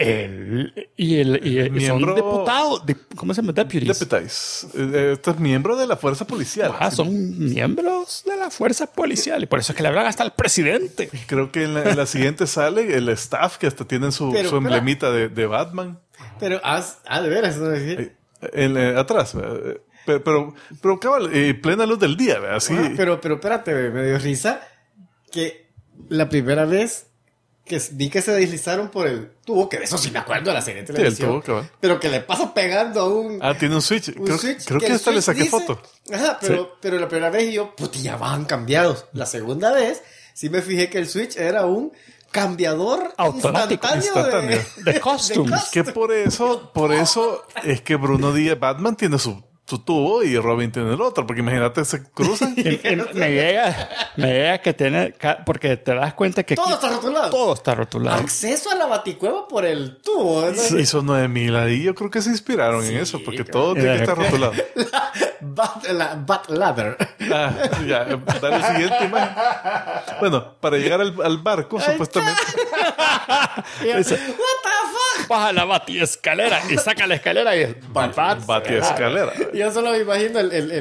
Son diputados, ¿cómo se llama? Deputies. Esto es miembro de la fuerza policial. Son miembros de la fuerza policial y por eso es que le hablan hasta al presidente. Creo que en la siguiente sale el staff que hasta tienen su emblemita de Batman. Pero, de veras, ¿no? Atrás. Pero cabal, plena luz del día, ¿verdad? Así. Pero espérate, me dio risa que la primera vez que vi que se deslizaron por el tubo, que de eso sí me acuerdo de la serie de televisión. Sí, el tubo, pero que le pasa pegando a un... tiene un switch. Creo que hasta le saqué foto. Ajá, pero la primera vez yo, ya van cambiados. La segunda vez sí me fijé que el switch era un cambiador automático, instantáneo. De costumes. Que por eso es que Bruno Díaz Batman tiene su tubo y Robin tiene el otro, porque imagínate, se cruzan. me llega que tiene, porque te das cuenta que todo está rotulado. Acceso a la baticueva por el tubo, ¿no? Sí, hizo 9,000 ahí. Yo creo que se inspiraron en eso, porque todo tiene que estar rotulado. La Bat Ladder. Ya, dale la siguiente imagen. Bueno, para llegar al barco, supuestamente. What the fuck? Baja la batiescalera y saca la escalera y batiescalera. Yo solo me imagino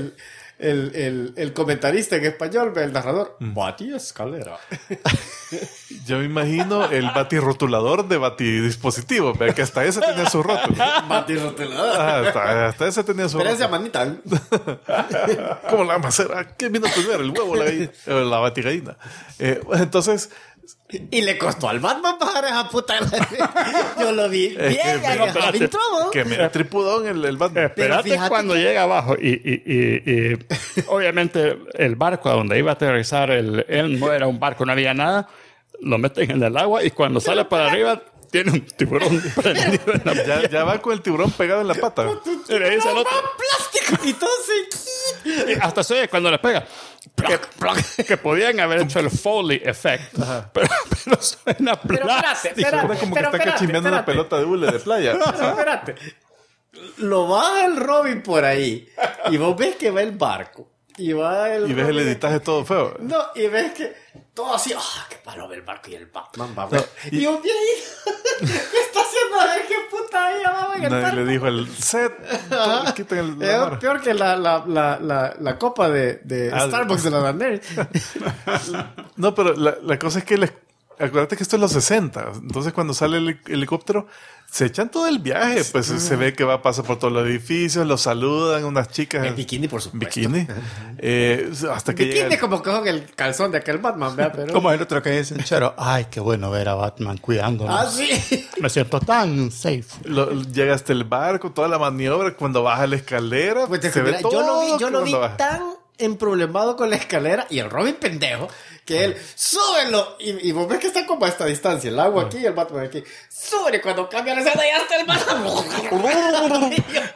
el comentarista en español, el narrador. Batiescalera. Yo me imagino el batirrotulador de batidispositivo, que hasta ese tenía su rótulo. Batirrotulador. Hasta ese tenía su rótulo. Pero esa manita. Como la macera. ¿Qué vino primero? ¿El huevo o la batigallina? Entonces... Y le costó al Batman bajar esa puta. Yo lo vi bien, que me da tripudón el Batman. Espérate cuando llega abajo y obviamente el barco a donde iba a aterrizar él no era un barco, no había nada, lo meten en el agua y cuando sale para arriba tiene un tiburón prendido en la ya va con el tiburón pegado en la pata. Y le dice al otro, plástico y todo se... Y hasta se oye cuando le pega. Que podían haber hecho el Foley effect, pero suena plástico. Suena como que está cachimbeando una pelota de hule de playa. Pero espérate. Lo baja el Robin por ahí y vos ves que va el barco. Y ves el editaje todo feo. No, y ves que todo así, qué palo ve el barco y el Batman va a ver. No, y un viejito, ¿qué está haciendo? A ver qué puta ella va a ver el barco. Nadie le dijo el set. Es peor que la copa de Starbucks de la bandera. No, pero la cosa es que acuérdate que esto es los 60. Entonces cuando sale el helicóptero se echan todo el viaje, pues se ve que pasar por todos los edificios, los saludan unas chicas en bikini, por supuesto. Bikini. Hasta que bikini como que con el calzón de aquel Batman, ¿verdad? Pero... Como el otro que dice, Chero, ay, qué bueno ver a Batman cuidándonos. Sí. Me siento tan safe. Llega hasta el barco, toda la maniobra, cuando baja la escalera, pues se ve todo. Yo lo vi tan emproblemado con la escalera y el Robin pendejo que él súbelo y vos ves que está como a esta distancia, el agua aquí y el Batman aquí, sube, cuando cambia la escena y hasta el Batman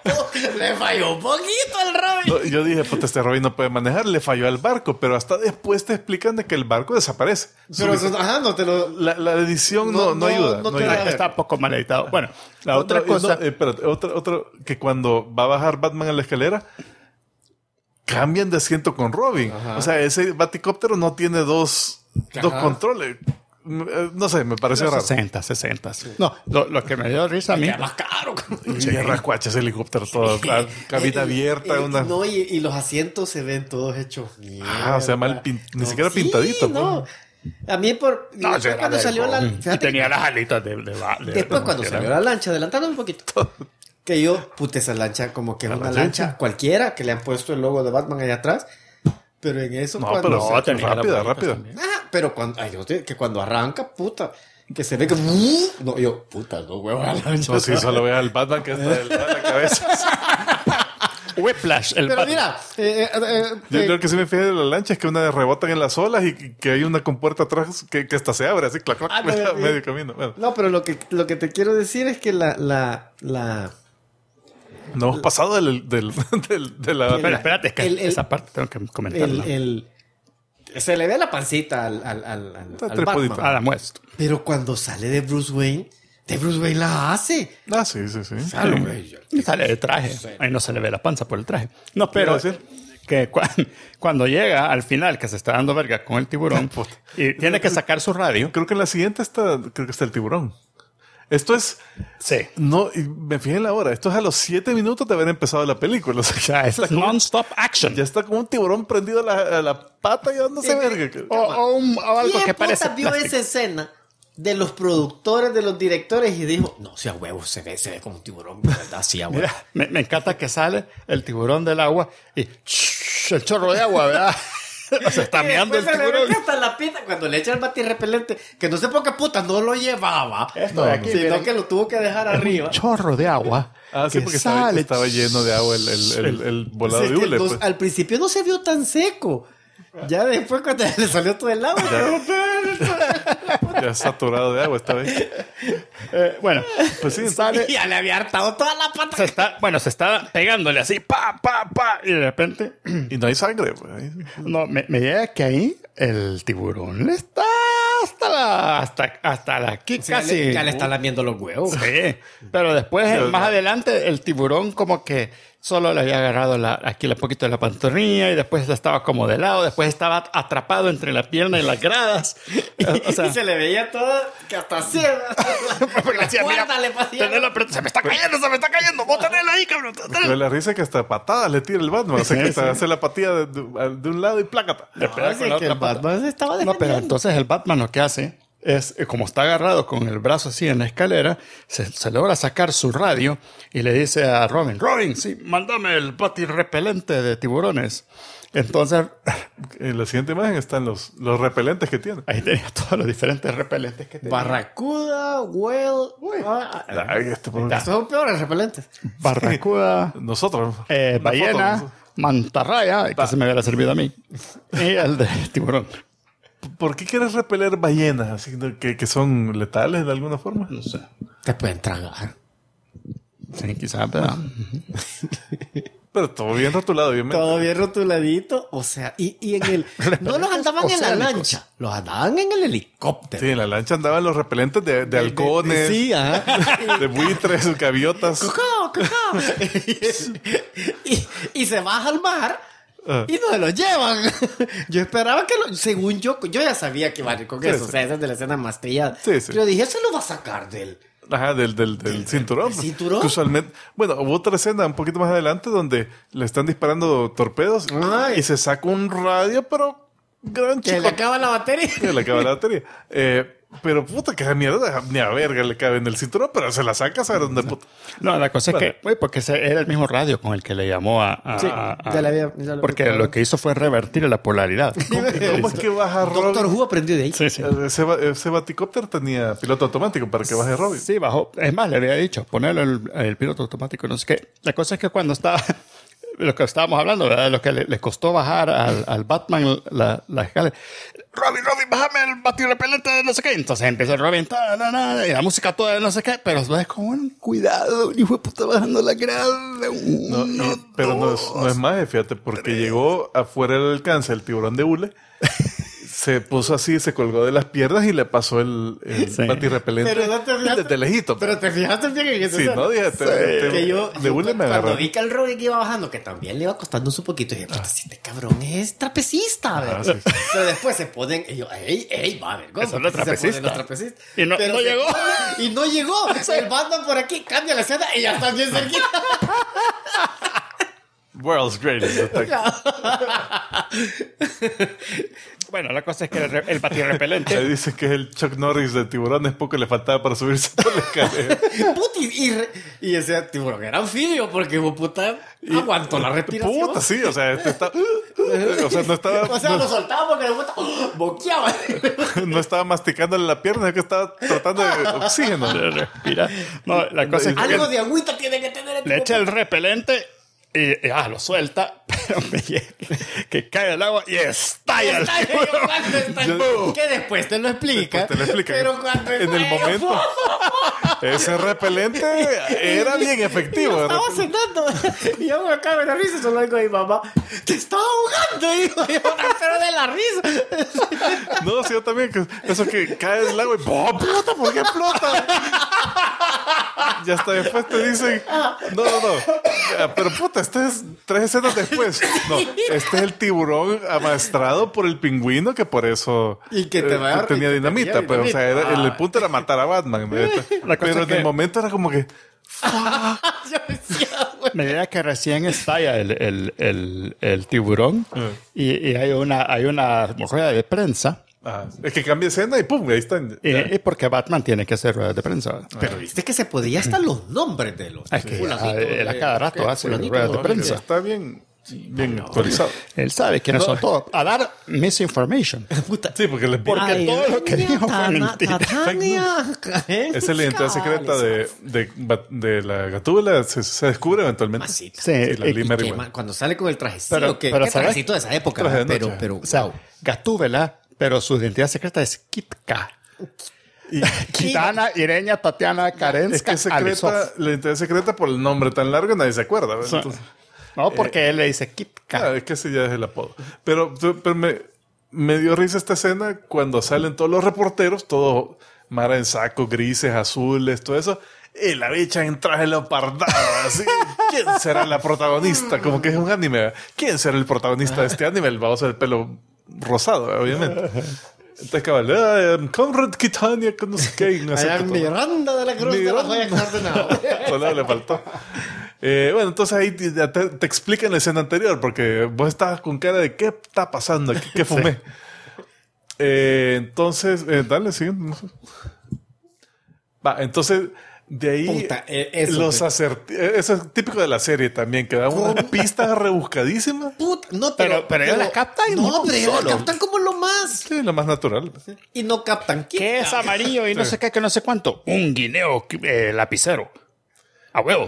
Le falló un poquito el Robin. No, yo dije, puta, este Robin no puede manejar, le falló al barco, pero hasta después te explican de que el barco desaparece. Pero no te lo... La edición no ayuda. No te ayuda. Está poco mal editado. Bueno, la otra cosa... espérate, otro, que cuando va a bajar Batman a la escalera, cambian de asiento con Robin. Ajá. O sea, ese baticóptero no tiene dos controles. No sé, me pareció raro. 60. Sí. No, lo que me dio risa a mí... Es más caro. Sí, rascuacha ese helicóptero todo. Cabina abierta. No, y los asientos se ven todos hechos mierda. O sea, ni siquiera pintaditos. No. A mí después cuando salió la... Y tenía las alitas de después cuando salió la lancha, adelantando un poquito... Que yo, esa lancha como que es una lancha cualquiera, que le han puesto el logo de Batman allá atrás. Pero en eso tenía rápida. Pero cuando arranca, que se ve que... No, yo, no, huevo, la lancha. No, sí, solo veo al Batman que está en la cabeza. Whiplash, Pero mira... yo creo que sí me fijé de la lancha es que una rebotan en las olas y que hay una compuerta atrás que hasta se abre, así, clac, medio camino. Bueno. No, pero lo que te quiero decir es que la no hemos pasado de la... Pero espérate, es que esa parte tengo que comentarla. Se le ve la pancita al Batman. A la muestra. Pero cuando sale de Bruce Wayne la hace. Sí. Y sale de traje. Sí. Ahí no se le ve la panza por el traje. No, pero que cuando llega al final, que se está dando verga con el tiburón y tiene que sacar su radio. Creo que en la siguiente está el tiburón. Esto es... Sí. No, y me fijé en la hora. Esto es a los 7 minutos de haber empezado la película. O sea, es non-stop action. Ya está como un tiburón prendido a la pata y dándose verga. O algo que parece vio esa escena de los productores, de los directores y dijo, no, si a huevo se ve como un tiburón, ¿verdad? Sí, a huevo. Mira, me encanta que sale el tiburón del agua y el chorro de agua, ¿verdad? O sea, está meando el tiburón. Hasta la pita cuando le echa el batirrepelente, que no sé por qué puta no lo llevaba, sino que lo tuvo que dejar arriba. Un chorro de agua. Sí, porque estaba lleno de agua el volado de hule. Pues. Al principio no se vio tan seco. Ya después cuando le salió todo el agua. Ya saturado de agua esta vez. Bueno, pues sí, sale. Ya le había hartado toda la pata. Se está pegándole así, pa, y de repente. Y no hay sangre. Pues. No, me llega que ahí el tiburón le está hasta la aquí casi. Ya le está lamiendo los huevos. Sí, pero después, más adelante, el tiburón como que solo le había agarrado aquí un poquito de la pantorrilla y después estaba como de lado, después estaba atrapado entre la pierna y las gradas. O sea, y se le veía todo que hasta así. Se me está cayendo, vos tenés ahí, cabrón. Pero la risa es que hasta patadas le tira el Batman, o sea que hace la patilla de un lado y plácata. El Batman se estaba defendiendo. No, pero entonces el Batman lo que hace es, como está agarrado con el brazo así en la escalera, se logra sacar su radio y le dice a Robin, sí, mándame el batirrepelente de tiburones. Entonces, en la siguiente imagen están los repelentes que tiene. Ahí tenía todos los diferentes repelentes que tenía. Barracuda, whale. Estos son peores repelentes. Barracuda. Nosotros. Ballena, mantarraya, que se me hubiera servido a mí. Y el de tiburón. ¿Por qué quieres repeler ballenas? Así que son letales de alguna forma. No sé. Te pueden tragar. Sí, quizás, pero... Pero todo bien rotulado, obviamente. Todo bien rotuladito. O sea, y en el... No los andaban en la lancha. Los andaban en el helicóptero. Sí, en la lancha andaban los repelentes de halcones. Sí, ajá. De buitres, gaviotas. ¡Cocao! y se baja al mar... Y no se lo llevan. Yo esperaba que según yo ya sabía que iba a ir con eso. O sea, esa es de la escena más trillada. Sí. Pero dije, se lo va a sacar del cinturón. ¿El cinturón? Usualmente, bueno, hubo otra escena un poquito más adelante donde le están disparando torpedos y se saca un radio, pero gran chico. Que le acaba la batería. Pero puta, que mierda, ni a verga le cabe en el cinturón, pero se la saca, ¿sabes dónde puta? No, la cosa es que, porque era el mismo radio con el que le llamó porque lo que hizo fue revertir la polaridad. ¿Cómo es que baja Robin? Doctor Who aprendió de ahí. Sí. Ese baticóptero tenía piloto automático para que baje Robin. Sí, bajó. Es más, le había dicho, ponerle el piloto automático, no sé qué. La cosa es que cuando estaba... Lo que estábamos hablando, ¿verdad? Lo que le costó bajar al Batman la escalera. Robin, bájame el batirrepelente de no sé qué. Entonces empieza Robin, y la música toda de no sé qué, pero es como, cuidado, hijo de puta, bajando la grada. Pero no es más, fíjate, porque llegó afuera del alcance el tiburón de hule. Se puso así, se colgó de las piernas y le pasó el batirrepelente desde lejito. Pero te fijaste bien en eso. Sí, no, dije, que yo de hule me agarró. Cuando vi que el Robin iba bajando, que también le iba costando un poquito, dije, puta, si este cabrón es trapecista. Sí. Pero después se ponen, y yo, ey, va a ver, ¿cómo? Los trapecistas. Y no llegó. Y no llegó. El bando por aquí cambia la escena y ya están bien cerquita. World's greatest attack. Bueno, la cosa es que el batirrepelente... Ahí dice que es el Chuck Norris de tiburones, poco le faltaba para subirse por la escalera. Y ese tiburón era anfibio porque puta aguantó la respiración. Puta, sí, o sea, no estaba... O sea, lo soltaba porque la puta boqueaba. No estaba masticándole la pierna, es que estaba tratando de oxígeno. Respira. No, la cosa es que... Algo de agüita tiene que tener. Le echa el repelente... Y lo suelta, pero que cae el agua y estalla el tiburón. Que después te lo explica. Pero cuando en el momento, ese repelente era bien efectivo. Yo estaba cenando y yo me acabo de la risa, solo digo a mi mamá, te estaba ahogando, hijo. Pero de la risa. No, sí, yo también, que eso que cae del agua y ¡pum! ¡Puta! ¿Por qué explota? Y hasta después te dicen, no. Pero puta, este es 3 escenas después. No, este es el tiburón amaestrado por el pingüino que por eso y que tenía dinamita. Pero, o sea, el punto era matar a Batman. Pero en el momento era como que... Me diría que recién estalla el tiburón y hay una rueda de prensa. Es que cambia escena y ¡pum! Ahí están. Y porque Batman tiene que hacer ruedas de prensa. Pero viste que se podía hasta los nombres de los... Es que él a cada rato hace ruedas de prensa. Está bien actualizado. Él sabe quiénes son todos. A dar misinformation. Sí, porque todo lo que dijo fue mentira. Esa es la identidad secreta de la Gatúbela. Se descubre eventualmente. Sí, cuando sale con el trajecito. Pero trajecito de esa época. Pero o sea, Gatúbela, pero su identidad secreta es Kitka. Kitana, Ireña, Tatiana, Karenska, es que la identidad secreta por el nombre tan largo nadie se acuerda. Entonces, no, porque él le dice Kitka. Es que ese ya es el apodo. Pero me dio risa esta escena cuando salen todos los reporteros, todo Mara en saco, grises, azules, todo eso. Y la bicha en traje leopardado, así. ¿Quién será la protagonista? Como que es un anime. ¿Quién será el protagonista de este anime? El baboso del pelo rosado, obviamente. Entonces, cabal, Conrad Kitania, con no sé qué. Miranda de la Cruz de la Joya Cardenal. Solo le faltó. Bueno, entonces ahí te explican la escena anterior, porque vos estabas con cara de ¿qué está pasando aquí? ¿Qué fumé? Entonces, dale, siguiente. No sé. Va, entonces... De ahí, puta, eso es típico de la serie también, que da unas pistas rebuscadísimas. Puta, no, pero ellos las captan. No, pero ellos las captan como lo más. Sí, lo más natural. Y no captan. ¿Qué es amarillo y no sé qué, que no sé cuánto? Un guineo lapicero. A huevo.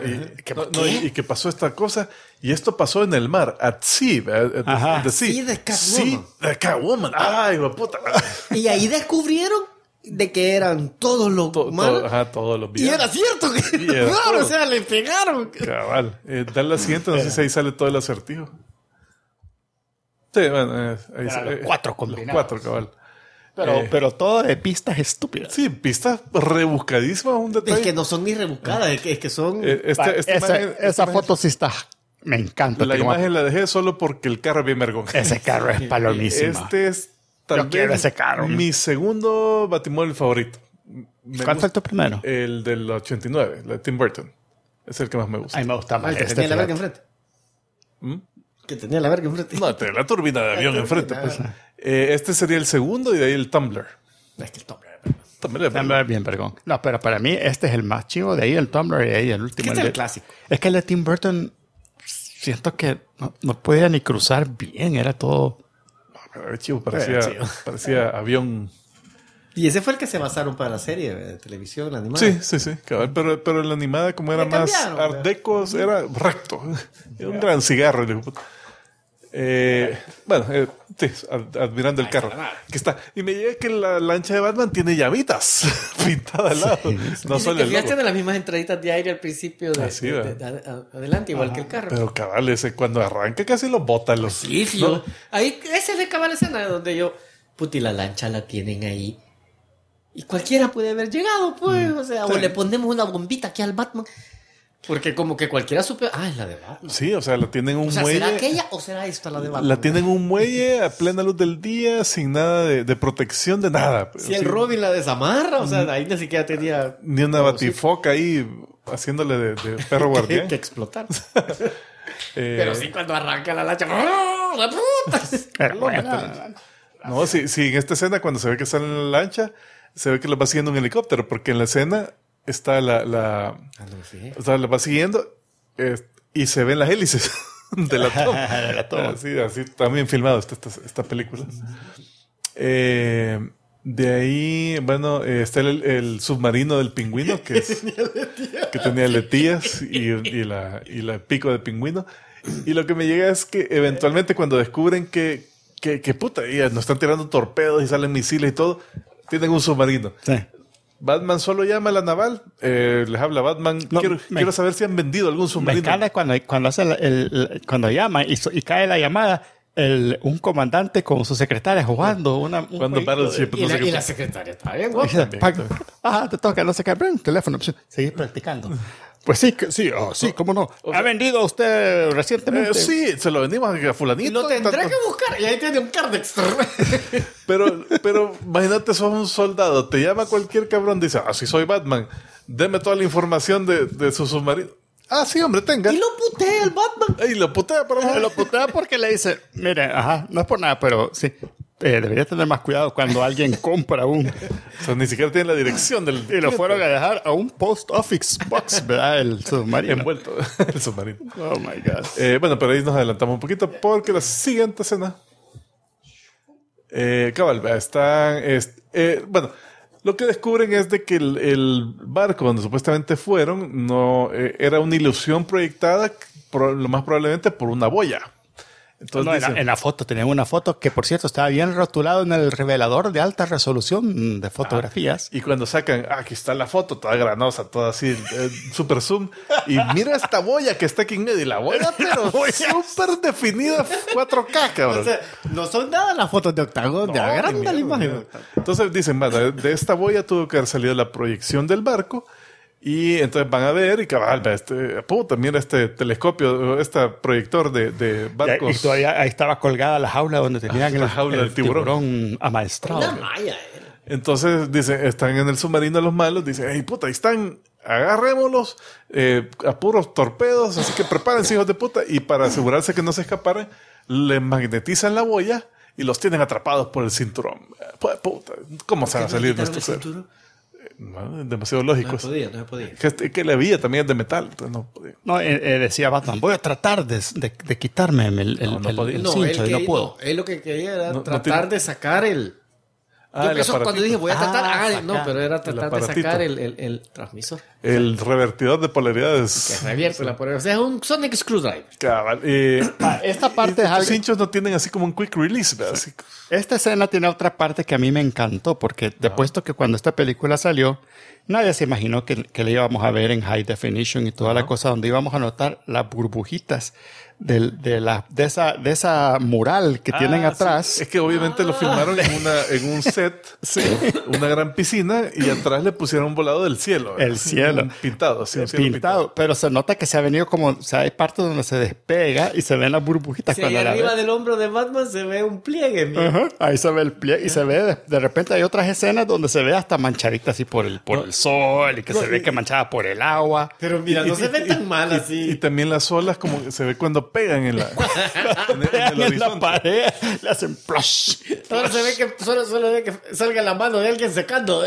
Y que pasó esta cosa. Y esto pasó en el mar. At sea. Sí, de Catwoman. De Catwoman. Ay, puta. Y ahí descubrieron de que eran todos los malos. Todos los villanos. Y era cierto que claro, o sea, le pegaron. Cabal. Dale la siguiente, no sé si ahí sale todo el acertijo. Sí, bueno, ahí sale. Los 4 combinados. Los 4, cabal. Pero todo de pistas estúpidas. Sí, pistas rebuscadísimas, un detalle. Es que no son ni rebuscadas, es que son... Esa foto sí está... Me encanta. La imagen la dejé solo porque el carro es bien vergón. Ese carro es palomísimo. Este es Yo quiero ese carro. Mi segundo batimóvil favorito. ¿Cuál fue tu primero? El del 89, el de Tim Burton. Es el que más me gusta. A mí me gusta más. El que tenía la verga enfrente. Que tenía la verga enfrente. No, tenía la turbina de avión enfrente. Pues. Este sería el segundo y de ahí el Tumblr. Es que el Tumblr es bien vergón. No, pero para mí este es el más chivo. De ahí el Tumblr y de ahí el último. Este es el clásico. Es que el de Tim Burton siento que no podía ni cruzar bien. Era todo... Chivo, parecía avión. Y ese fue el que se basaron para la serie de televisión, la animada. Sí, cabal, pero la animada, como era más art deco, era recto. Era un gran cigarro. Sí, admirando el carro que está. Y me llega que la lancha de Batman tiene llamitas pintadas al lado. No solo el logo. Tiene las mismas entraditas de aire al principio adelante, igual que el carro. Pero cabal, ese cuando arranca casi lo bota los... Sí, ¿no? Ahí, esa es la cabal escena donde yo... Puti, la lancha la tienen ahí. Y cualquiera puede haber llegado, pues. O sea, o le ponemos una bombita aquí al Batman. Porque como que cualquiera supe... es la de Batman. Sí, o sea, la tienen un muelle... ¿será aquella o será esta la de Batman? La tienen un muelle a plena luz del día, sin nada de protección de nada. Si el Robin la desamarra, o sea, ahí ni siquiera tenía... Ni una batifoca ahí haciéndole de perro guardián. que explotar. Pero sí, cuando arranca la lancha... No, sí, en esta escena, cuando se ve que sale en la lancha, se ve que lo va siguiendo un helicóptero, porque en la escena... está la va siguiendo y se ven las hélices de la toma. Así también filmado esta película. De ahí, bueno, está el submarino del pingüino que tenía letillas y la pico de pingüino. Y lo que me llega es que eventualmente cuando descubren que puta, nos están tirando torpedos y salen misiles y todo, tienen un submarino. Sí. Batman solo llama a la naval, les habla Batman. Quiero saber si han vendido algún submarino. Me encanta cuando hace cuando llama y cae la llamada, un comandante con su secretaria jugando. Cuando para el chip, y la secretaria está bien guapa. Te toca, no sé qué, teléfono, seguir practicando. Pues sí, cómo no. ¿Ha vendido a usted recientemente? Sí, se lo vendimos a fulanito. Lo tendré que buscar. Y ahí tiene un Cardex. pero imagínate, sos un soldado. Te llama cualquier cabrón. Dice, sí soy Batman. Deme toda la información de su submarino. Sí, hombre, tenga. Y lo putea el Batman. Y lo putea, lo putea porque le dice, mire, no es por nada, pero sí. Debería tener más cuidado cuando alguien compra un... O sea, ni siquiera tiene la dirección del... Y lo fueron a dejar a un post office box, ¿verdad? El submarino. Envuelto, el submarino. Oh, my God. Bueno, pero ahí nos adelantamos un poquito porque la siguiente escena... cabal, están... bueno, lo que descubren es de que el barco donde supuestamente fueron no era una ilusión proyectada, lo más probablemente por una boya. Entonces en la foto, tenían una foto que, por cierto, estaba bien rotulado en el revelador de alta resolución de fotografías. Y cuando sacan, aquí está la foto, toda granosa, toda así, super zoom. Y mira esta boya que está aquí en medio. Y la boya, pero súper definida, 4K, cabrón. O sea, no son nada las fotos de Octagon, de agranda la imagen. Entonces dicen, de esta boya tuvo que haber salido la proyección del barco. Y entonces van a ver y cabal, mira este telescopio, este proyector de barcos. Y todavía ahí estaba colgada la jaula donde tenían la jaula del tiburón amaestrado. Una malla. Entonces, dice, están en el submarino los malos, dice, ahí están, agarrémoslos a puros torpedos, así que prepárense, hijos de puta. Y para asegurarse que no se escaparan, le magnetizan la boya y los tienen atrapados por el cinturón. ¿Cómo se va a salir de esto? No, demasiado lógico. No se podía. Que la vía también es de metal, entonces no podía. No, decía Batman, voy a tratar de quitarme el cincho y no puedo. Él lo que quería era tratar de sacar el... cuando dije voy a tratar... pero era tratar de sacar el transmisor. El revertidor de polaridades. Que revierte la polaridad. O sea, es un Sonic Screwdriver. Cabal. Esta parte es algo... Los cinchos no tienen así como un quick release, ¿verdad? Sí. Esta escena tiene otra parte que a mí me encantó, porque te apuesto que cuando esta película salió, nadie se imaginó que le íbamos a ver en high definition y toda la cosa, donde íbamos a notar las burbujitas de esa mural que tienen atrás. Sí. Es que obviamente lo filmaron en un set, una gran piscina, y atrás le pusieron un volado del cielo. El cielo. Pintado, sí. Pintado, pero se nota que se ha venido como, o sea, hay partes donde se despega y se ven las burbujitas. Sí, ahí arriba del hombro de Batman se ve un pliegue. Ahí se ve el pliegue y se ve, de repente hay otras escenas donde se ve hasta manchadita así por el sol y que se ve que manchada por el agua. Pero mira, no se ve tan mal así. Y también las olas como se ve cuando pegan en la pared, le hacen plush. Solo se ve que solo ve que salga la mano de alguien secando.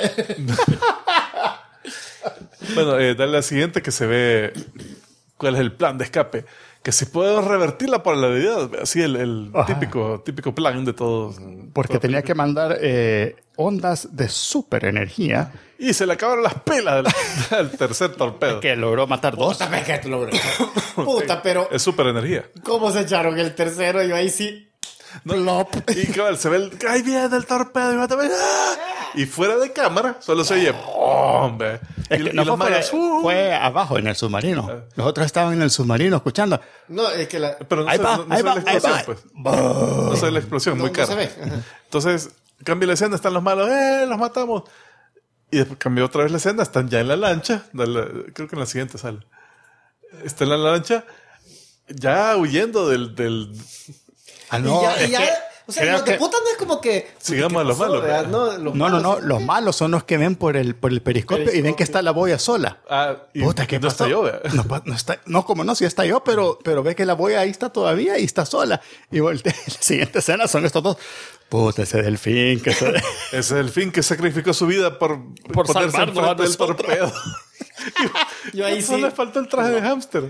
Bueno, dale la siguiente que se ve cuál es el plan de escape. que si podemos revertir la polaridad. Así el típico plan de todos. Porque tenía que mandar ondas de super energía. Y se le acabaron las pilas del tercer torpedo. Que logró matar 2. Puta, que tú logró. Puta, pero... Es super energía. ¿Cómo se echaron el tercero? Yo ahí sí... Plop. Y cabal, se ve ¡ay, viene el torpedo! Y fuera de cámara solo se oye ¡hombre! Es que no fue abajo en el submarino. Los otros estaban en el submarino escuchando. No, es que la... Pero no se ve la explosión, pues. No se ve la explosión, muy cara. No se ve. Entonces, cambia la escena, están los malos, los matamos. Y después cambió otra vez la escena, están ya en la lancha. Creo que en la siguiente sale. Está en la lancha, ya huyendo del no, o sea, los de puta no es como que... Sigamos a los malos. No. Los malos son los que ven por el periscopio y ven que está la boya sola. Puta, ¿qué pasó? No está, como no, sí estalló, pero ve que la boya ahí está todavía y está sola. Y voltea. La siguiente escena son estos dos. Puta, ese delfín que ese delfín que sacrificó su vida por ponerse enfrente del torpedo. Yo ahí sí. Solo le faltó el traje de hámster.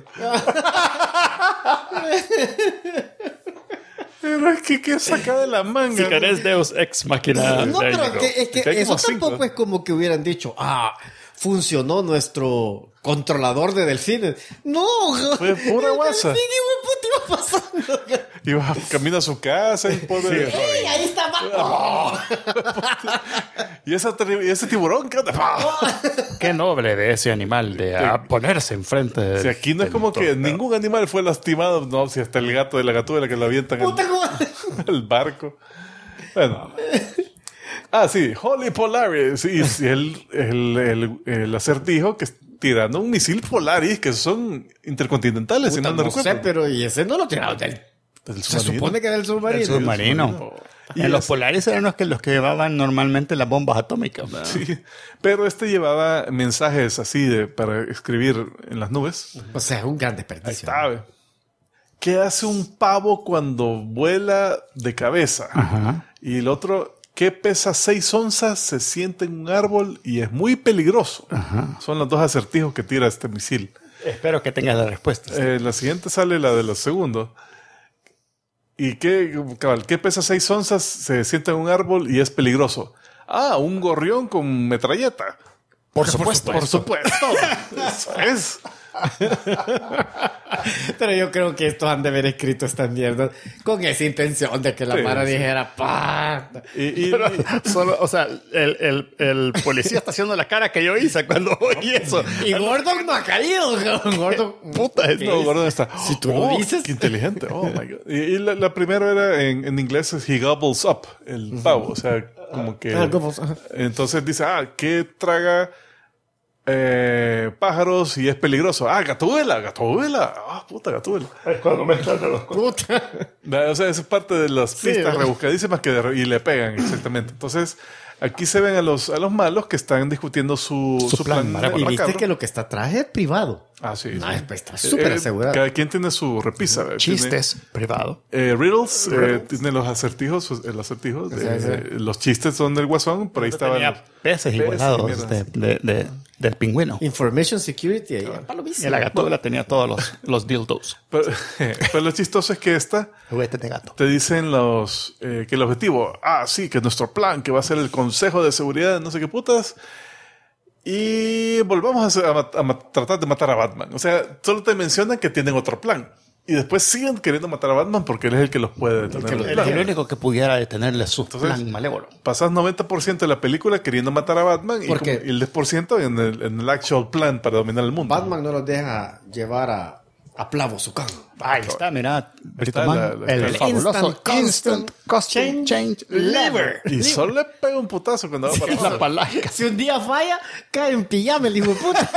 Pero es que saca de la manga. Si querés Deus Ex Machina. No, pero es que eso tampoco es como que hubieran dicho, funcionó nuestro controlador de delfines. No, fue pura guasa. ¿Qué iba pasando? Iba camino a su casa y pobre. Sí, ahí está. Y ese tiburón, ¿qué onda? Qué noble de ese animal de ponerse enfrente de. Si aquí no es como que ningún animal fue lastimado, no, si hasta el gato de la gatúbela que lo avientan al barco. Bueno. Sí, Holy Polaris. Y el acertijo que es tirando un misil Polaris que son intercontinentales. Puta, no sé, pero y ese no lo tiraron del se supone que era el submarino. El submarino. Y en los Polaris eran los que llevaban normalmente las bombas atómicas, ¿verdad? Sí, pero llevaba mensajes así para escribir en las nubes. O sea, un gran desperdicio. Ahí está, ¿qué hace un pavo cuando vuela de cabeza? Ajá. Y el otro, ¿qué pesa 6 onzas, se siente en un árbol y es muy peligroso? Ajá. Son los dos acertijos que tira este misil. Espero que tengas la respuesta. La siguiente sale la de los segundos. ¿Y qué pesa 6 onzas, se sienta en un árbol y es peligroso? Un gorrión con metralleta. Por supuesto. Eso es. Pero yo creo que estos han de haber escrito esta mierda con esa intención de que la Mara dijera ¡pah! Solo, o sea, el policía está haciendo la cara que yo hice cuando oí eso. Y Gordon no ha caído. Gordon, puta, Gordon está. Si tú lo dices. Qué inteligente. Oh my God. Y la primera era en inglés es he gobbles up, el pavo. O sea, como que. Entonces dice, ¿qué traga pájaros y es peligroso? Gatúbela. Puta, Gatúbela. Es cuando me de los puta. O sea, esa es parte de las pistas rebuscadísimas y le pegan, exactamente. Entonces, aquí se ven a los malos que están discutiendo su plan. Y viste que lo que está atrás es privado. Sí. No, está súper asegurado. Cada quien tiene su repisa. Chistes privado. Riddles. Tiene los acertijos. Los chistes son del Guasón. Por ahí estaban peces igualados del pingüino. Information Security. Y la gatúbela tenía todos los dildos. Pero lo chistoso es que juguetes de gato. Te dicen que el objetivo, sí, que nuestro plan, que va a ser el Consejo de Seguridad, no sé qué putas. Y volvamos a tratar de matar a Batman. O sea, solo te mencionan que tienen otro plan. Y después siguen queriendo matar a Batman porque él es el que los puede detener. Él es el único que pudiera detenerle su plan malévolo. Pasas 90% de la película queriendo matar a Batman y el 10% en el actual plan para dominar el mundo. Batman no los deja llevar a Plavo Zucán. Ahí está, mira. El fabuloso Instant Costume Change Lever. Y solo le pega un putazo cuando va a pasar. La palanca. Si un día falla, cae en pijama el hijo de puta.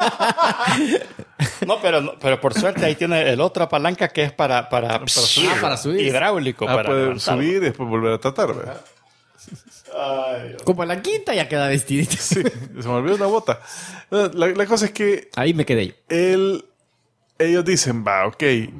No, pero por suerte ahí tiene el otra palanca que es para subir. Para subir. Hidráulico. Para poder subir y después volver a tratar, ¿verdad? Como en la quinta ya queda vestidito. Sí, se me olvidó una bota. La cosa es que ahí me quedé yo. Ellos dicen, ok,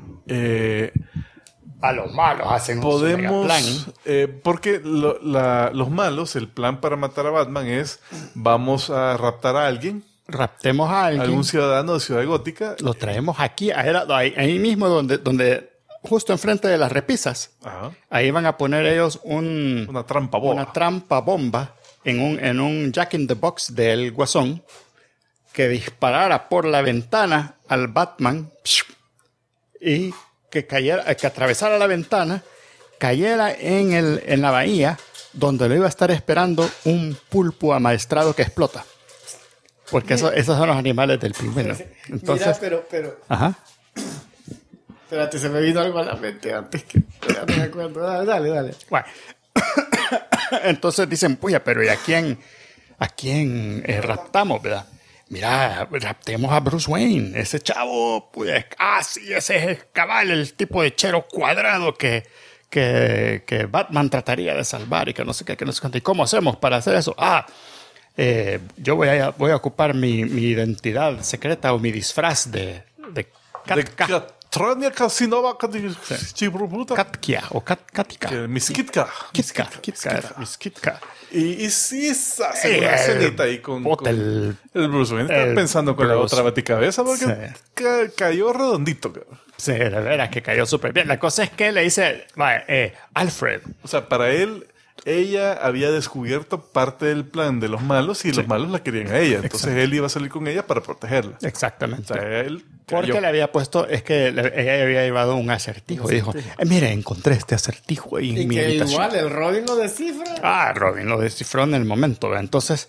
a los malos hacen podemos, un plan. porque los malos, el plan para matar a Batman es, vamos a raptar a alguien raptemos a alguien. Algún ciudadano de Ciudad Gótica. Lo traemos aquí, ahí mismo donde justo enfrente de las repisas. Ajá. Ahí van a poner ellos una trampa bomba. Una trampa bomba en un Jack in the Box del Guasón que disparara por la ventana al Batman y que atravesara la ventana, cayera en la bahía donde lo iba a estar esperando un pulpo amaestrado que explota. Porque esos son los animales del pingüino. Entonces, mira, pero... Ajá. Espérate, se me vino algo a la mente antes que... No me acuerdo. Dale. Bueno. Entonces dicen, puya, pero ¿y a quién raptamos, verdad? Mira, raptemos a Bruce Wayne. Ese chavo, pues, sí, ese es el cabal, el tipo de chero cuadrado que Batman trataría de salvar y que no sé qué, que no sé cuánto. ¿Y cómo hacemos para hacer eso? Yo voy a ocupar mi identidad secreta o mi disfraz de Trania Casinova Katkia o Katika. Miskitka. Miskitka. Y sí, hace una cenita ahí con el Bruce Wayne. Está pensando con la otra baticabeza porque cayó redondito. Sí, la verdad es que cayó súper bien. La cosa es que le dice, Alfred. O sea, para él, ella había descubierto parte del plan de los malos y los malos la querían a ella. Entonces él iba a salir con ella para protegerla. Exactamente. O sea, él porque le había puesto, es que ella había llevado un acertijo. Y dijo, mire, encontré este acertijo ahí en mi habitación. Igual, el Robin lo descifra. Robin lo descifró en el momento. ¿Ve? Entonces,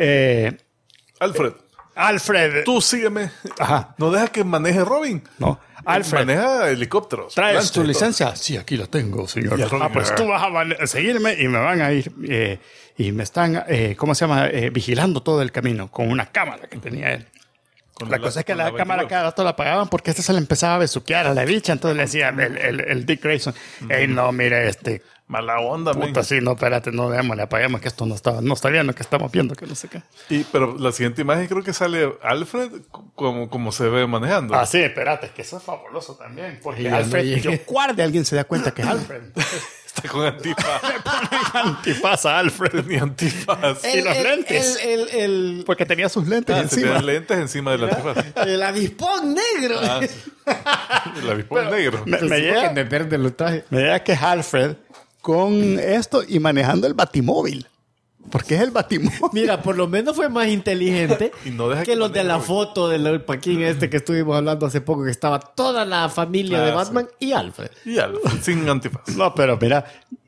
Alfred. Tú sígueme. Ajá. No deja que maneje Robin. No. Alfred. Maneja helicópteros. ¿Traes tu licencia? Sí, aquí la tengo, señor. Pues tú vas a seguirme y me van a ir y me están, ¿cómo se llama? Vigilando todo el camino con una cámara que tenía él. La cosa es que la cámara cada rato la apagaban porque se le empezaba a besuquear a la bicha. Entonces le decía el Dick Grayson, no, mire, mala onda, puta, sí, no, espérate, no, démosle, apaguemos que esto no está bien lo que estamos viendo, que no sé qué. Pero la siguiente imagen creo que sale Alfred como se ve manejando. Sí, espérate, que eso es fabuloso también. Porque Alfred, guarde, alguien se da cuenta que es Alfred. Está con antifaz. Le ponen antifaz a Alfred. Tenía antifaz. Y los lentes. Porque tenía sus lentes encima. Tenía lentes encima del antifaz. El avispón negro. El avispón negro. Me llega que es Alfred con esto y manejando el batimóvil. Porque es el batimóvil. Mira, por lo menos fue más inteligente que los de la foto del paquín que estuvimos hablando hace poco, que estaba toda la familia de Batman y Alfred. Y Alfred, sin antifaz. No, pero mira,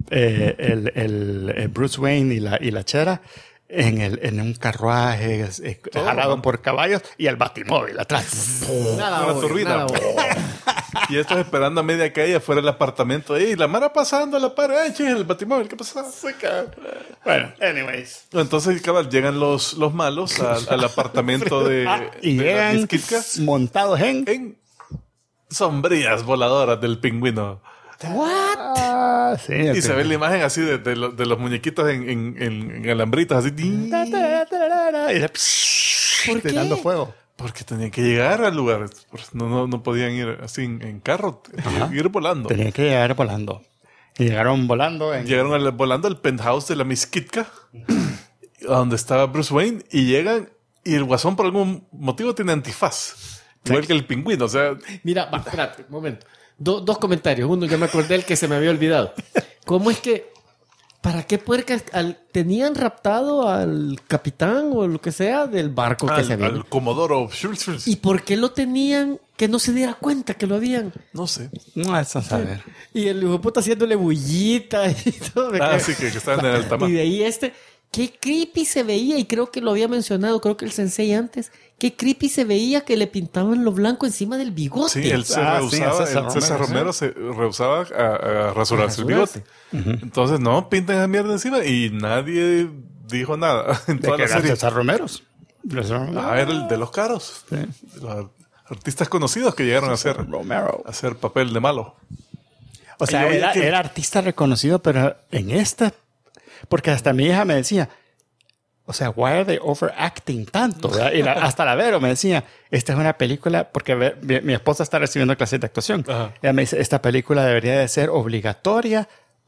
el Bruce Wayne y la chera en un carruaje jalado por caballos y el batimóvil atrás. Una turbina. Y estos esperando a media calle afuera del apartamento. Y la Mara pasando a la par. El batimóvil, ¿qué pasa? Bueno, anyways. Entonces, cabal, llegan los malos al apartamento de llegan Miskitka, montados en sombrías voladoras del pingüino. ¿What? Sí, y se ve la imagen así de los muñequitos en alambritos así. ¿Por qué? Tirando fuego. Porque tenían que llegar al lugar. No podían ir así en carro. Tenían que ir volando. Tenían que llegar volando. Y llegaron volando. Llegaron volando al penthouse de la Miskitka, donde estaba Bruce Wayne. Y llegan y el Guasón por algún motivo tiene antifaz. Igual que el pingüino. O sea... Mira, espérate, un momento. Dos comentarios. Uno, yo me acordé del que se me había olvidado. ¿Cómo es que... ¿Para qué puercas tenían raptado al capitán o lo que sea del barco que se había? Al Comodoro Schultz. ¿Y por qué lo tenían que no se diera cuenta que lo habían? No sé. No, eso a saber. Y el hijo de puta haciéndole bullita y todo. Sí, que estaban en el tamaño. Y de ahí qué creepy se veía, y creo que lo había mencionado, creo que el sensei antes, qué creepy se veía que le pintaban lo blanco encima del bigote. Sí, César Romero se rehusaba a rasurarse el bigote. Entonces, no, pintan esa mierda encima y nadie dijo nada. En toda ¿De qué era César Romero? Era el de los caros. Sí. Los artistas conocidos que llegaron a hacer papel de malo. O sea, era artista reconocido, pero en esta... Porque hasta mi hija me decía, o sea, why are they overacting tanto? Y hasta la Vero me decía, esta es una película, porque mi esposa está recibiendo clases de actuación. Ella me dice, esta película debería de ser obligatoria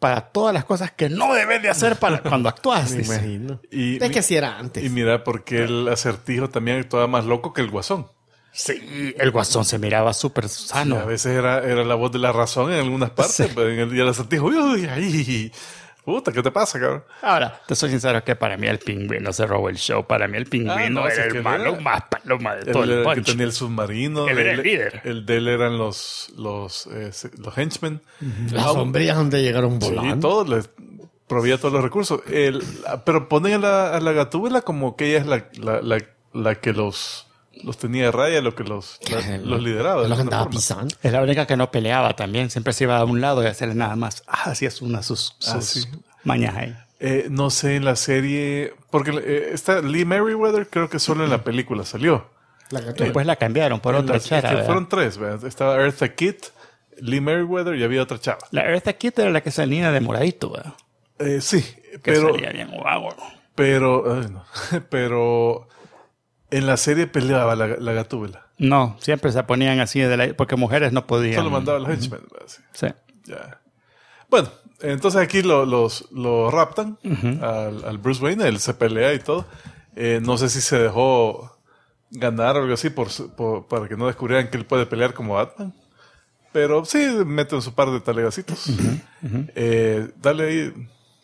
para todas las cosas que no debes de hacer para cuando actúas. Me imagino. Y Es que así era antes. Y mira, porque el Acertijo también actuaba más loco que el Guasón. Sí, el Guasón se miraba súper sano. Y a veces era la voz de la razón en algunas partes, Sí. pero y el Acertijo, uy, ay, puta, ¿qué te pasa, cabrón? Ahora, te soy sincero que para mí el Pingüino se robó el show. Para mí el Pingüino no, era sí, el que malo era- más paloma de Él todo el era el que bunch. tenía el submarino. Él era el líder. El de él eran los henchmen. Las sombrillas donde llegaron Sí, volando. todo, les proveía todos los recursos. Pero ponen a la Gatúbela como que ella es la que los tenía de raya, lo que los lideraba. de Los alguna andaba forma. pisando. Es la única que no peleaba también. Siempre se iba a un lado y hacerle nada más. Así es una de sus sí. mañas ahí. No sé, en la serie... Porque está Lee Merriweather, creo que solo en la película salió. La Gatúbela. Después la cambiaron por otra Es chara. que ¿verdad? fueron tres, ¿verdad? Estaba Eartha Kitt, Lee Merriweather y había otra chava. La Eartha Kitt era la que salía de moradito, ¿verdad? Sí, Que pero... salía bien guau. Pero... ay, no. Pero... En la serie peleaba la Gatúbela. No, siempre se ponían así porque mujeres no podían. Solo mandaba a los henchmen, ¿verdad? Sí. Sí. Ya. Bueno, entonces aquí lo raptan al Bruce Wayne, él se pelea y todo. No sé si se dejó ganar o algo así para que no descubrieran que él puede pelear como Batman. Pero sí, meten su par de talegacitos. Dale ahí.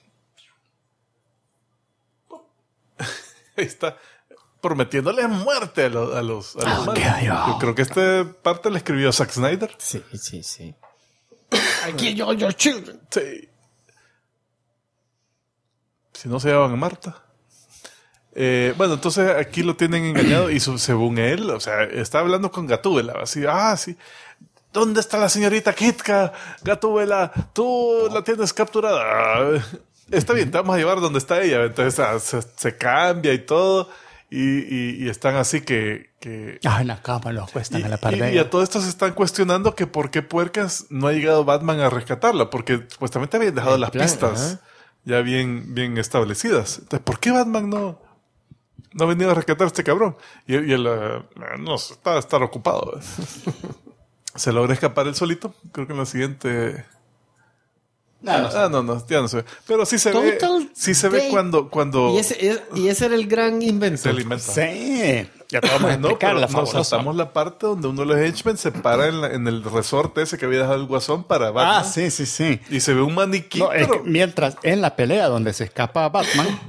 Ahí está. Prometiéndole muerte a los malos. Yo creo que esta parte la escribió Zack Snyder. Sí. I kill your children. Sí. Si no se llaman a Marta. Bueno, entonces aquí lo tienen engañado y según él, o sea, está hablando con Gatúbela. Así, sí. ¿Dónde está la señorita Kitka? Gatúbela, tú la tienes capturada. Está bien, te vamos a llevar donde está ella. Entonces se cambia y todo. Y están así que... En la cama los cuestan a la par de y ella. a todo esto se están cuestionando que por qué puercas no ha llegado Batman a rescatarla, porque supuestamente habían dejado las plan, pistas ya bien establecidas. Entonces, ¿por qué Batman no ha venido a rescatar a este cabrón? Y él no estar ocupado. Se logra escapar él solito. Creo que en la siguiente... No, ya no se ve. Pero sí se ve. Sí se ve cuando Y ese era el gran invento. se alimenta. Sí. Ya te vamos a No, explicar pero la nos fabulosa. saltamos la parte donde uno de los henchmen se para en el resorte ese que había dejado el Guasón para Batman. Sí. Y se ve un maniquí, No, es pero... que mientras en la pelea donde se escapa Batman,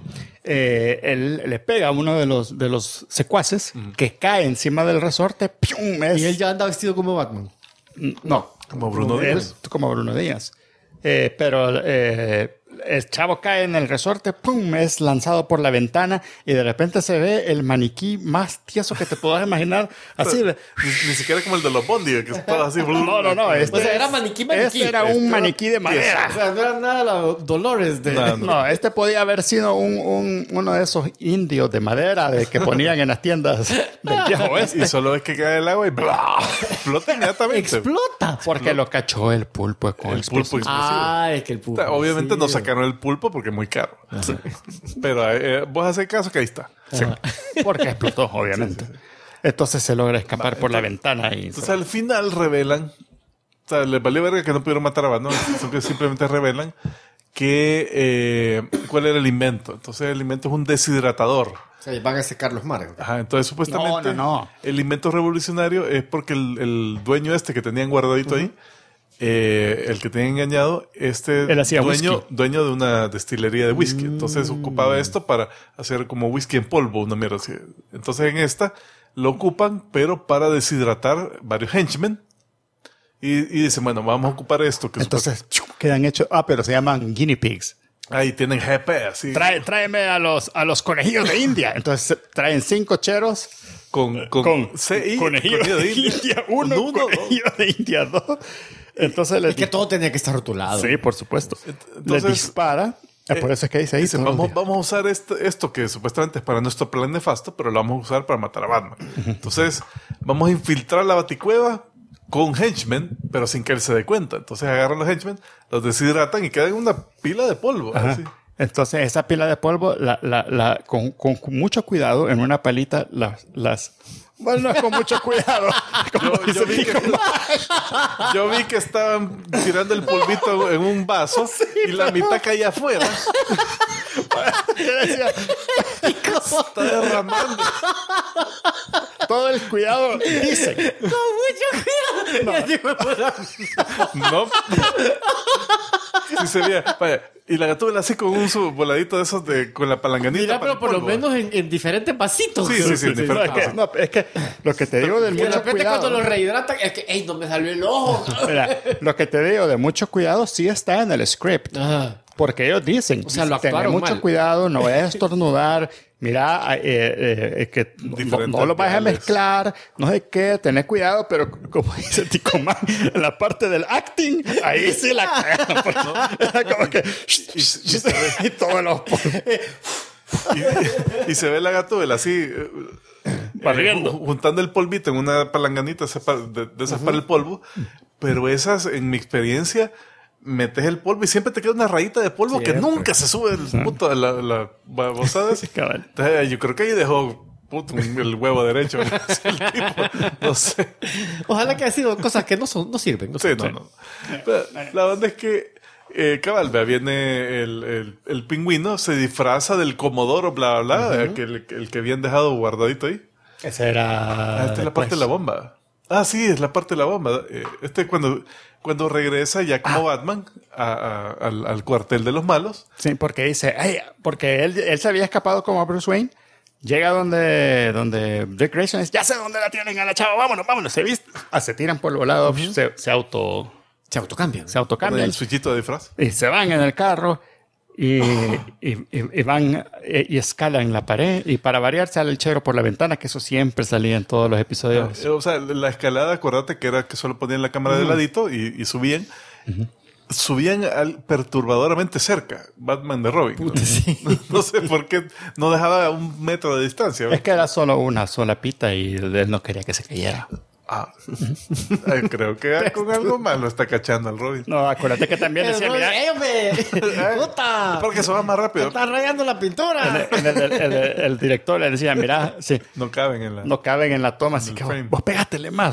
él le pega a uno de los secuaces que cae encima del resorte. ¡Pium! Y él ya anda vestido como Batman. No, Como Bruno él, Díaz. como Bruno Díaz. Pero el chavo cae en el resorte, ¡pum! Es lanzado por la ventana y de repente se ve el maniquí más tieso que te puedas imaginar. Así de... Ni siquiera como el de los Bondi, que estaba así... No. O sea, era maniquí. Este era un maniquí de madera. O sea, no era nada los dolores de... No. No, este podía haber sido uno de esos indios de madera que ponían en las tiendas del viejo oeste. Y solo ves que cae el agua y ¡blah! Explota inmediatamente. ¡Explota! Porque lo cachó el pulpo con El pulpo explosivo. Es que el pulpo. Obviamente no sí. sacaron el pulpo porque es muy caro. Pero vos haces caso que ahí está. Sí, porque explotó, obviamente. Entonces se logra escapar por la ventana y... Entonces al final revelan, o sea, les valió verga que no pudieron matar a Batman, sino que simplemente revelan que cuál era el invento. Entonces el invento es un deshidratador. O sea, van a secar los mares. Ajá, entonces supuestamente No. el invento revolucionario es porque el dueño que tenían guardadito ahí, el que tenía engañado, Él hacía whisky. dueño de una destilería de whisky. Entonces ocupaba esto para hacer como whisky en polvo, una mierda así. Entonces en esta lo ocupan, pero para deshidratar varios henchmen. Y dicen, bueno, vamos a ocupar esto. Que Entonces quedan hechos... pero se llaman guinea pigs. ahí tienen GP, así. Tráeme a los conejillos de India. Entonces traen 5 cheros Con CI, conejillo de India 1, conejillo de India 2. Entonces Es que todo tenía que estar rotulado. Sí, por supuesto. Entonces, le dispara. Por eso es que dice ahí. Dicen, vamos a usar esto que supuestamente es para nuestro plan nefasto, pero lo vamos a usar para matar a Batman. Entonces, vamos a infiltrar la Baticueva con henchmen, pero sin que él se dé cuenta. Entonces agarran los henchmen, los deshidratan y quedan una pila de polvo. Así. Entonces, esa pila de polvo, con mucho cuidado, en una palita las Bueno, no es con mucho cuidado. Yo vi que estaban tirando el polvito en un vaso y la mitad caía afuera. Yo decía, Está derramando. todo el cuidado, dicen. Con mucho cuidado. No. Sí se veía. Vaya, y la gatúbela así con un su voladito de esos con la palanganita. Mira, para pero por el lo polvo. menos en diferentes vasitos. Sí, en No, diferentes. es que lo que te digo del Que de mucho repente cuidado. cuando los rehidratan, es que, ey, no me salió el ojo. Mira, lo que te digo de mucho cuidado sí está en el script. Ajá. Porque ellos dicen, O sea, lo tener actuaron mucho mal. cuidado, no vayas a estornudar, mira, que no lo vayas a viales. mezclar, no sé qué, tener cuidado, pero como dice Ticomán, en la parte del acting, ahí sí la cagaron. porque era como que y todos los polvos. Y se ve la gatúbela así. Barriendo. Juntando el polvito en una palanganita de esas para el polvo. Pero esas, en mi experiencia, metes el polvo y siempre te queda una rayita de polvo que nunca se sube el puto de la babosada. Cabal. Entonces, yo creo que ahí dejó el huevo derecho. El tipo, no sé. Ojalá que haya sido cosas que no sirven. Sí, no. Pero la onda es que cabal, vea, viene el pingüino, se disfraza del comodoro, bla, bla, bla, el que habían dejado guardadito ahí. Esa era. Esta es la parte de la bomba. Ah, sí, es la parte de la bomba. Cuando regresa ya como Batman al cuartel de los malos. Sí, porque dice, porque él se había escapado como Bruce Wayne. Llega donde Dick Grayson dice, ya sé dónde la tienen a la chava, vámonos. Se tiran por el volado, se autocambian. Con el switchito de disfraz. Y se van en el carro y van y escalan la pared. Y para variar sale el chero por la ventana, que eso siempre salía en todos los episodios. O sea, la escalada, acuérdate que era que solo ponían la cámara de ladito y subían. Subían perturbadoramente cerca. Batman de Robin. ¿No? Sí. No sé por qué no dejaba 1 metro de distancia. ¿Ves? Es que era solo una sola pita y él no quería que se cayera. Ah. Ay, creo que con algo malo está cachando al Robin. No, acuérdate que también decía, mira, ¡Puta! Porque eso va más rápido. ¡Está rayando la pintura! el director le decía, mira, sí, No caben en la... no caben en la toma, así que frame. vos pégatele más.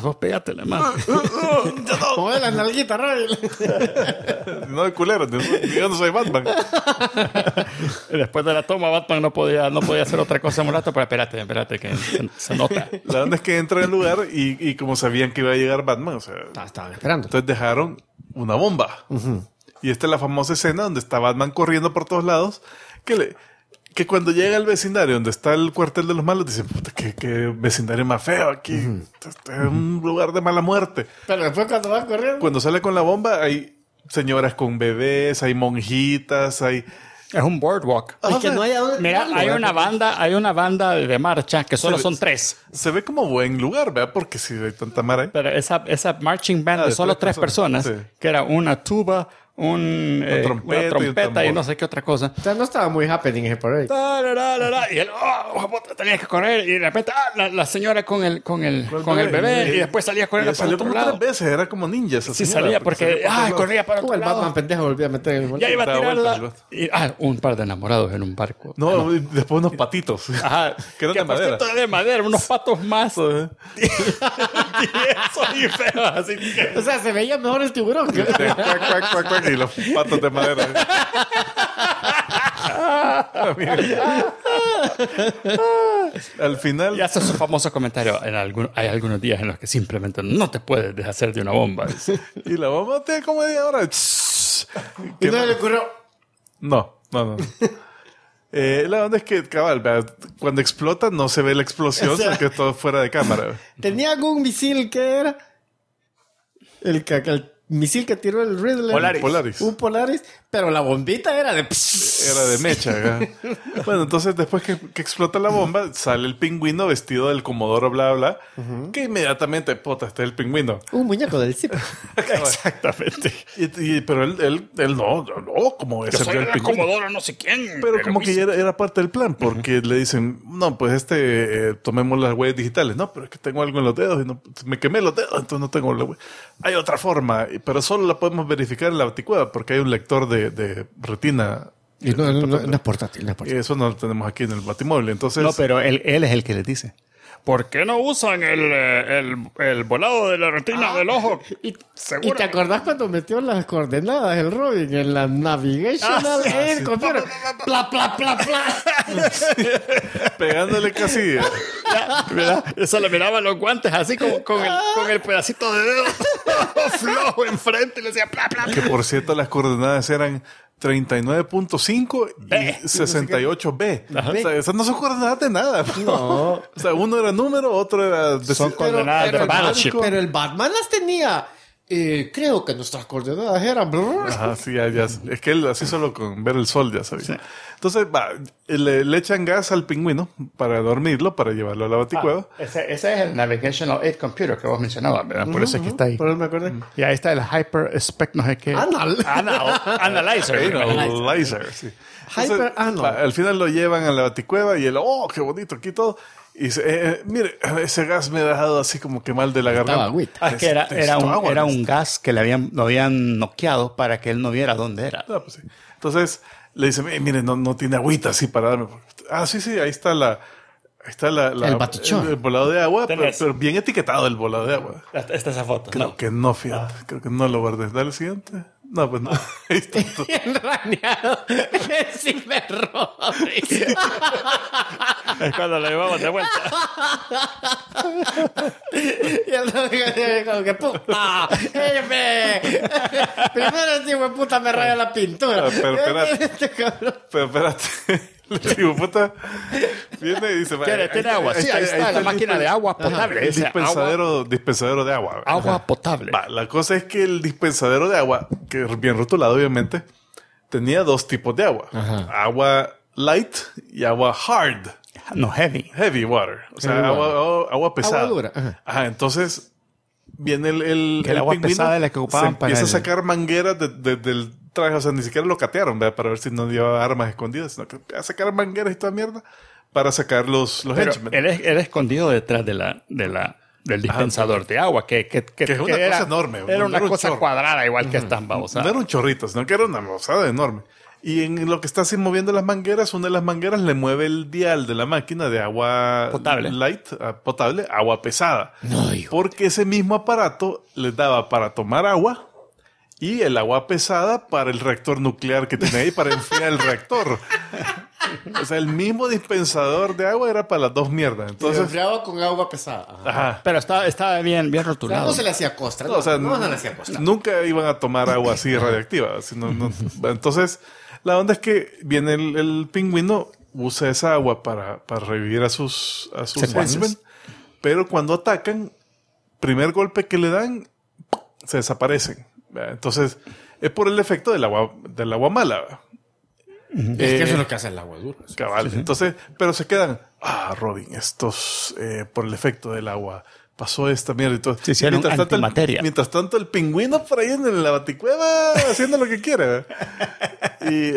Como de la nalguita, Robin. No de culero. Yo no soy Batman. Y después de la toma, Batman no podía hacer otra cosa en un rato, pero espérate, que se nota. La onda es que entra al lugar y como sabían que iba a llegar Batman, o sea... Estaban esperando. Entonces dejaron una bomba. Y esta es la famosa escena donde está Batman corriendo por todos lados, que cuando llega al vecindario donde está el cuartel de los malos, dicen, puta, qué vecindario más feo aquí. Este es un lugar de mala muerte. Pero después cuando van corriendo... Cuando sale con la bomba hay señoras con bebés, hay monjitas, hay... Es un boardwalk. Es que no hay a dónde Mira, tirarlo, hay una banda de marcha que solo Se ve- son 3. Se ve como buen lugar, ¿verdad? Porque si hay tanta mara ahí. Pero esa marching band Ah, de de solo 3 tres personas, personas, sí. que era una tuba, una trompeta y un trompeta y tambor. no sé qué otra cosa. O sea, no estaba muy happening ese por ahí. Y él, tenía que correr. Y de repente, la señora con el bebé. Y después salía corriendo para salió otro como lado. 3 veces, era como ninja esa Sí, señora, salía porque salió por todos corría para Como otro el Batman lado. pendejo volvió a meter en el Ya iba a Daba tirarla. vueltas, Y, un par de enamorados en un barco. No, y después unos patitos. Ajá. Que eran de por madera. cierto, de madera, unos patos más. ¿eh? y feos, así que... O sea, se veía mejor el tiburón. De cuac, cuac, cuac, y los patos de madera. Al final, Y hace su famoso comentario. Hay algunos días en los que simplemente no te puedes deshacer de una bomba. Dice. y la bomba tiene como media hora. Y ¿Qué no más? le ocurrió. No. La onda es que, cabal, vea, cuando explota no se ve la explosión, O sea- porque es todo fuera de cámara. ¿Tenía algún misil que era? El misil que tiró el Riddler. Polaris. Un Polaris. Pero la bombita era de... Era de mecha. ¿verdad? Bueno, entonces después que explota la bomba, sale el pingüino vestido del comodoro, bla, bla, que inmediatamente, puta, este es el pingüino. Un muñeco del zip. Exactamente. Pero él no, como ese Soy el el pingüino. Comodoro no sé quién. Pero como que ya era parte del plan, porque le dicen, no, pues tomemos las huellas digitales. No, pero es que tengo algo en los dedos y no, me quemé los dedos, entonces no tengo la huella. Hay otra forma, pero solo la podemos verificar en la baticueva, porque hay un lector de retina. Y no es portátil, no es Y portátil. eso no lo tenemos aquí en el batimóvil. Entonces, No, pero él es el que les dice. ¿por qué no usan el volado de la retina del ojo? ¿Y te acordás cuando metió las coordenadas el Robin en la Navigational Air Computer? ¡Pla, pla, pla, pla! Pegándole casi. ¿Verdad? Eso le miraba los guantes así como con el pedacito de dedo flojo enfrente y le decía pla, pla, pla. Que por cierto, las coordenadas eran 39.5 y 68B. O sea, esas no son coordenadas de nada. No. O sea, uno era número, otro era... Son coordenadas de Battleship. Pero el Batman las tenía. Creo que nuestras coordenadas eran... Ajá, sí, ya. Es que él así solo con ver el sol ya sabía. Sí. Entonces, le echan gas al pingüino para dormirlo, para llevarlo a la baticueva. Ese es el Navigational Aid Computer que vos mencionabas, ¿verdad? Por eso es que está ahí. Por eso me acordé. Y ahí está el Hyper Spec, no sé qué. Analyzer. Analyzer, sí. Hyper Anal. Al final lo llevan a la baticueva y él, oh, qué bonito, aquí todo. Y dice, mire, ese gas me ha dejado así como que mal de la garganta. Es que era un gas que lo habían noqueado para que él no viera dónde era. No, pues sí. Entonces le dice, mire, no tiene agüita así para darme. Ah, sí, ahí está el batichón. El volado de agua, pero bien etiquetado el volado de agua. Esta es esa foto. Creo que no, fíjate. Creo que no lo guardé. Dale el siguiente. No, pues no. Ahí está todo. Bien raneado. Sí me Es cuando lo llevamos de vuelta. Y el como que puta. Primero el tipo de puta me raya la pintura. Pero espérate. El tipo puta viene y dice... ¿Tiene agua? Sí, ahí está la máquina de agua potable. El dispensadero de agua. Agua potable. La cosa es que el dispensadero de agua, que es bien rotulado obviamente, tenía dos tipos de agua. Ajá. Agua light y agua hard. No, heavy. Heavy water. O sea, agua pesada. Agua dura. Ajá, entonces viene el agua pesada es la que ocupaban para empieza a sacar mangueras del traje. O sea, ni siquiera lo catearon, ¿verdad? Para ver si no llevaba armas escondidas, sino que a sacar mangueras y toda mierda para sacar los henchmen. Era escondido detrás del dispensador de agua, que es una cosa enorme. Era una cosa cuadrada, igual que estas babosadas. No era un chorrito, sino que era una babosada enorme. Y en lo que está así moviendo las mangueras, una de las mangueras le mueve el dial de la máquina de agua potable, potable, agua pesada. No, hijo. Porque ese mismo aparato les daba para tomar agua y el agua pesada para el reactor nuclear que tiene ahí para enfriar el reactor. O sea, el mismo dispensador de agua era para las dos mierdas. Entonces, enfriaba con agua pesada. Ajá. Pero estaba bien rotulado. No se le hacía costra. No le hacía costra. Nunca iban a tomar agua así radiactiva. Entonces, la onda es que viene el pingüino, usa esa agua para revivir a sus henchmen, pero cuando atacan, primer golpe que le dan, se desaparecen. Entonces, es por el efecto del agua mala. Es que eso es lo que hace el agua dura. Cabal. Sí. Entonces, pero se quedan, Robin, por el efecto del agua pasó esta mierda y todo. Sí, mientras tanto, el pingüino por ahí en la baticueva haciendo lo que quiera. Y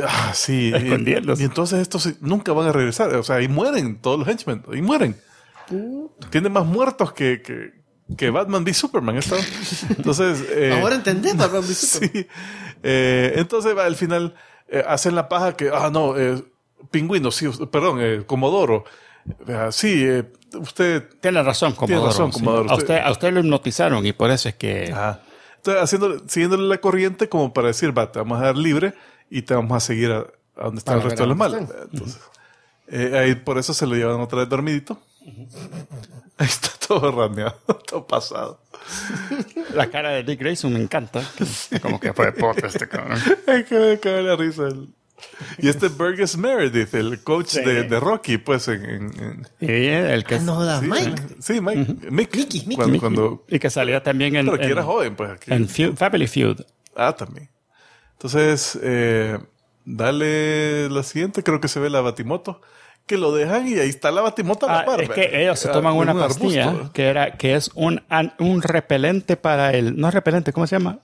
y entonces estos nunca van a regresar. O sea, ahí mueren todos los henchmen. Ahí mueren. Tienen más muertos que Batman v Superman. Entonces, ahora entendés Batman v Superman. Sí. Entonces, al final hacen la paja que, pingüino, sí, perdón, Comodoro. Sí, usted... Tiene razón, Comodoro. Sí. A usted lo hipnotizaron y por eso es que... Ajá. Entonces, siguiéndole la corriente como para decir, te vamos a dar libre y te vamos a seguir a donde está el resto de los males. Entonces, ahí por eso se lo llevan otra vez dormidito. Ahí está todo raneado, todo pasado. La cara de Dick Grayson me encanta. Como que fue pote este cabrón. Ay, que me cae la risa. Y Burgess Meredith, el coach de Rocky, pues el que Mike. Sí, Mike. Mickey. Y que salía también pero que era joven, pues. Aquí. En Family Feud. También. Entonces, dale la siguiente. Creo que se ve la Batimoto. Que lo dejan y ahí está la Batimoto a la par. Es que ellos se toman una pastilla que es un repelente para el... No es repelente, ¿cómo se llama?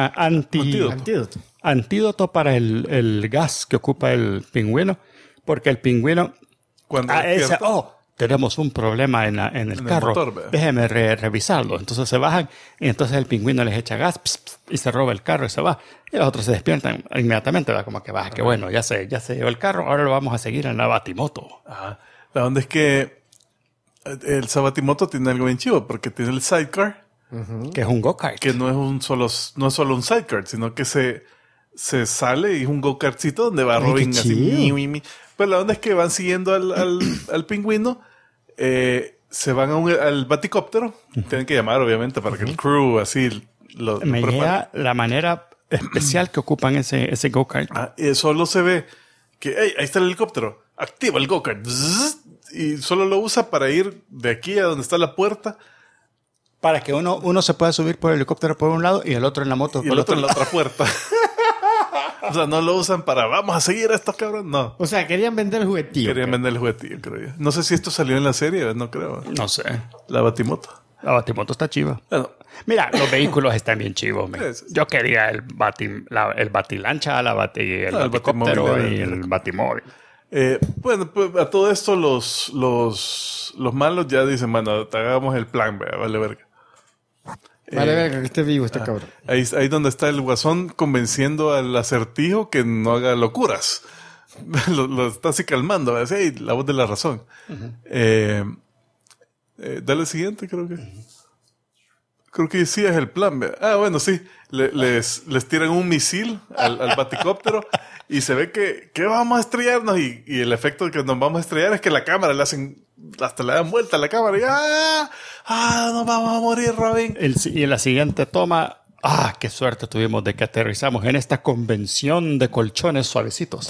Antídoto para el gas que ocupa el pingüino. Porque el pingüino... Cuando dice, tenemos un problema en el carro. Motor, déjeme revisarlo. Entonces se bajan y entonces el pingüino les echa gas y se roba el carro y se va. Y los otros se despiertan inmediatamente. Como que que bueno, ya se llevó el carro, ahora lo vamos a seguir en la Batimoto. Ajá. La onda es que el Sabatimoto tiene algo bien chivo, porque tiene el sidecar. Que es un go-kart. Que no es solo un sidecar, sino que se sale y es un go-kartcito donde va Robin así. Pero la onda es que van siguiendo al pingüino, se van al baticóptero. Tienen que llamar, obviamente, para que el crew así lo Me llega la manera especial que ocupan ese go-kart. Solo se ve que ahí está el helicóptero, activa el go-kart. Y solo lo usa para ir de aquí a donde está la puerta. Para que uno se pueda subir por el helicóptero por un lado y el otro en la moto y el otro en la otra puerta. O sea, no lo usan para vamos a seguir a estos cabrones. No. O sea, querían vender el juguetillo. Querían vender el juguetillo, creo yo. No sé si esto salió en la serie, no creo. No sé. La Batimoto. La Batimoto está chiva. Bueno. Mira, los vehículos están bien chivos. Yo quería el batilancha, el baticóptero y el batimóvil. Bueno, pues a todo esto los malos ya dicen, bueno, te hagamos el plan, vale verga. Vale verga, que esté vivo este cabrón. Ahí donde está el Guasón convenciendo al Acertijo que no haga locuras. lo está así calmando, así, la voz de la razón. Dale siguiente, creo que. Creo que sí es el plan. Bueno, sí. Les tiran un misil al baticóptero y se ve que vamos a estrellarnos y el efecto de que nos vamos a estrellar es que la cámara le hacen, hasta le dan vuelta a la cámara y nos vamos a morir, Robin. Y en la siguiente toma, qué suerte tuvimos de que aterrizamos en esta convención de colchones suavecitos.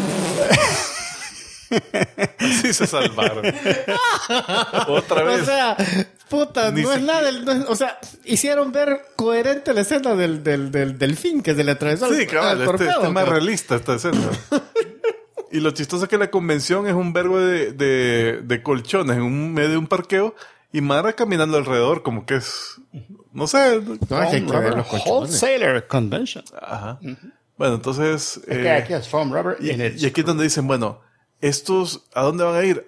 Sí se salvaron. Otra vez. O sea, puta, no es nada. O sea, hicieron ver coherente la escena del delfín que se le atravesó al torpedo. Este es más realista esta escena. Y lo chistoso es que la convención es un verbo de colchones en medio de un parqueo y Mara caminando alrededor como que es... No sé. No, hay que ver los colchones. Wholesaler Convention. Ajá. Bueno, entonces... Es que aquí es foam rubber. Y aquí es donde dicen, bueno... ¿Estos a dónde van a ir?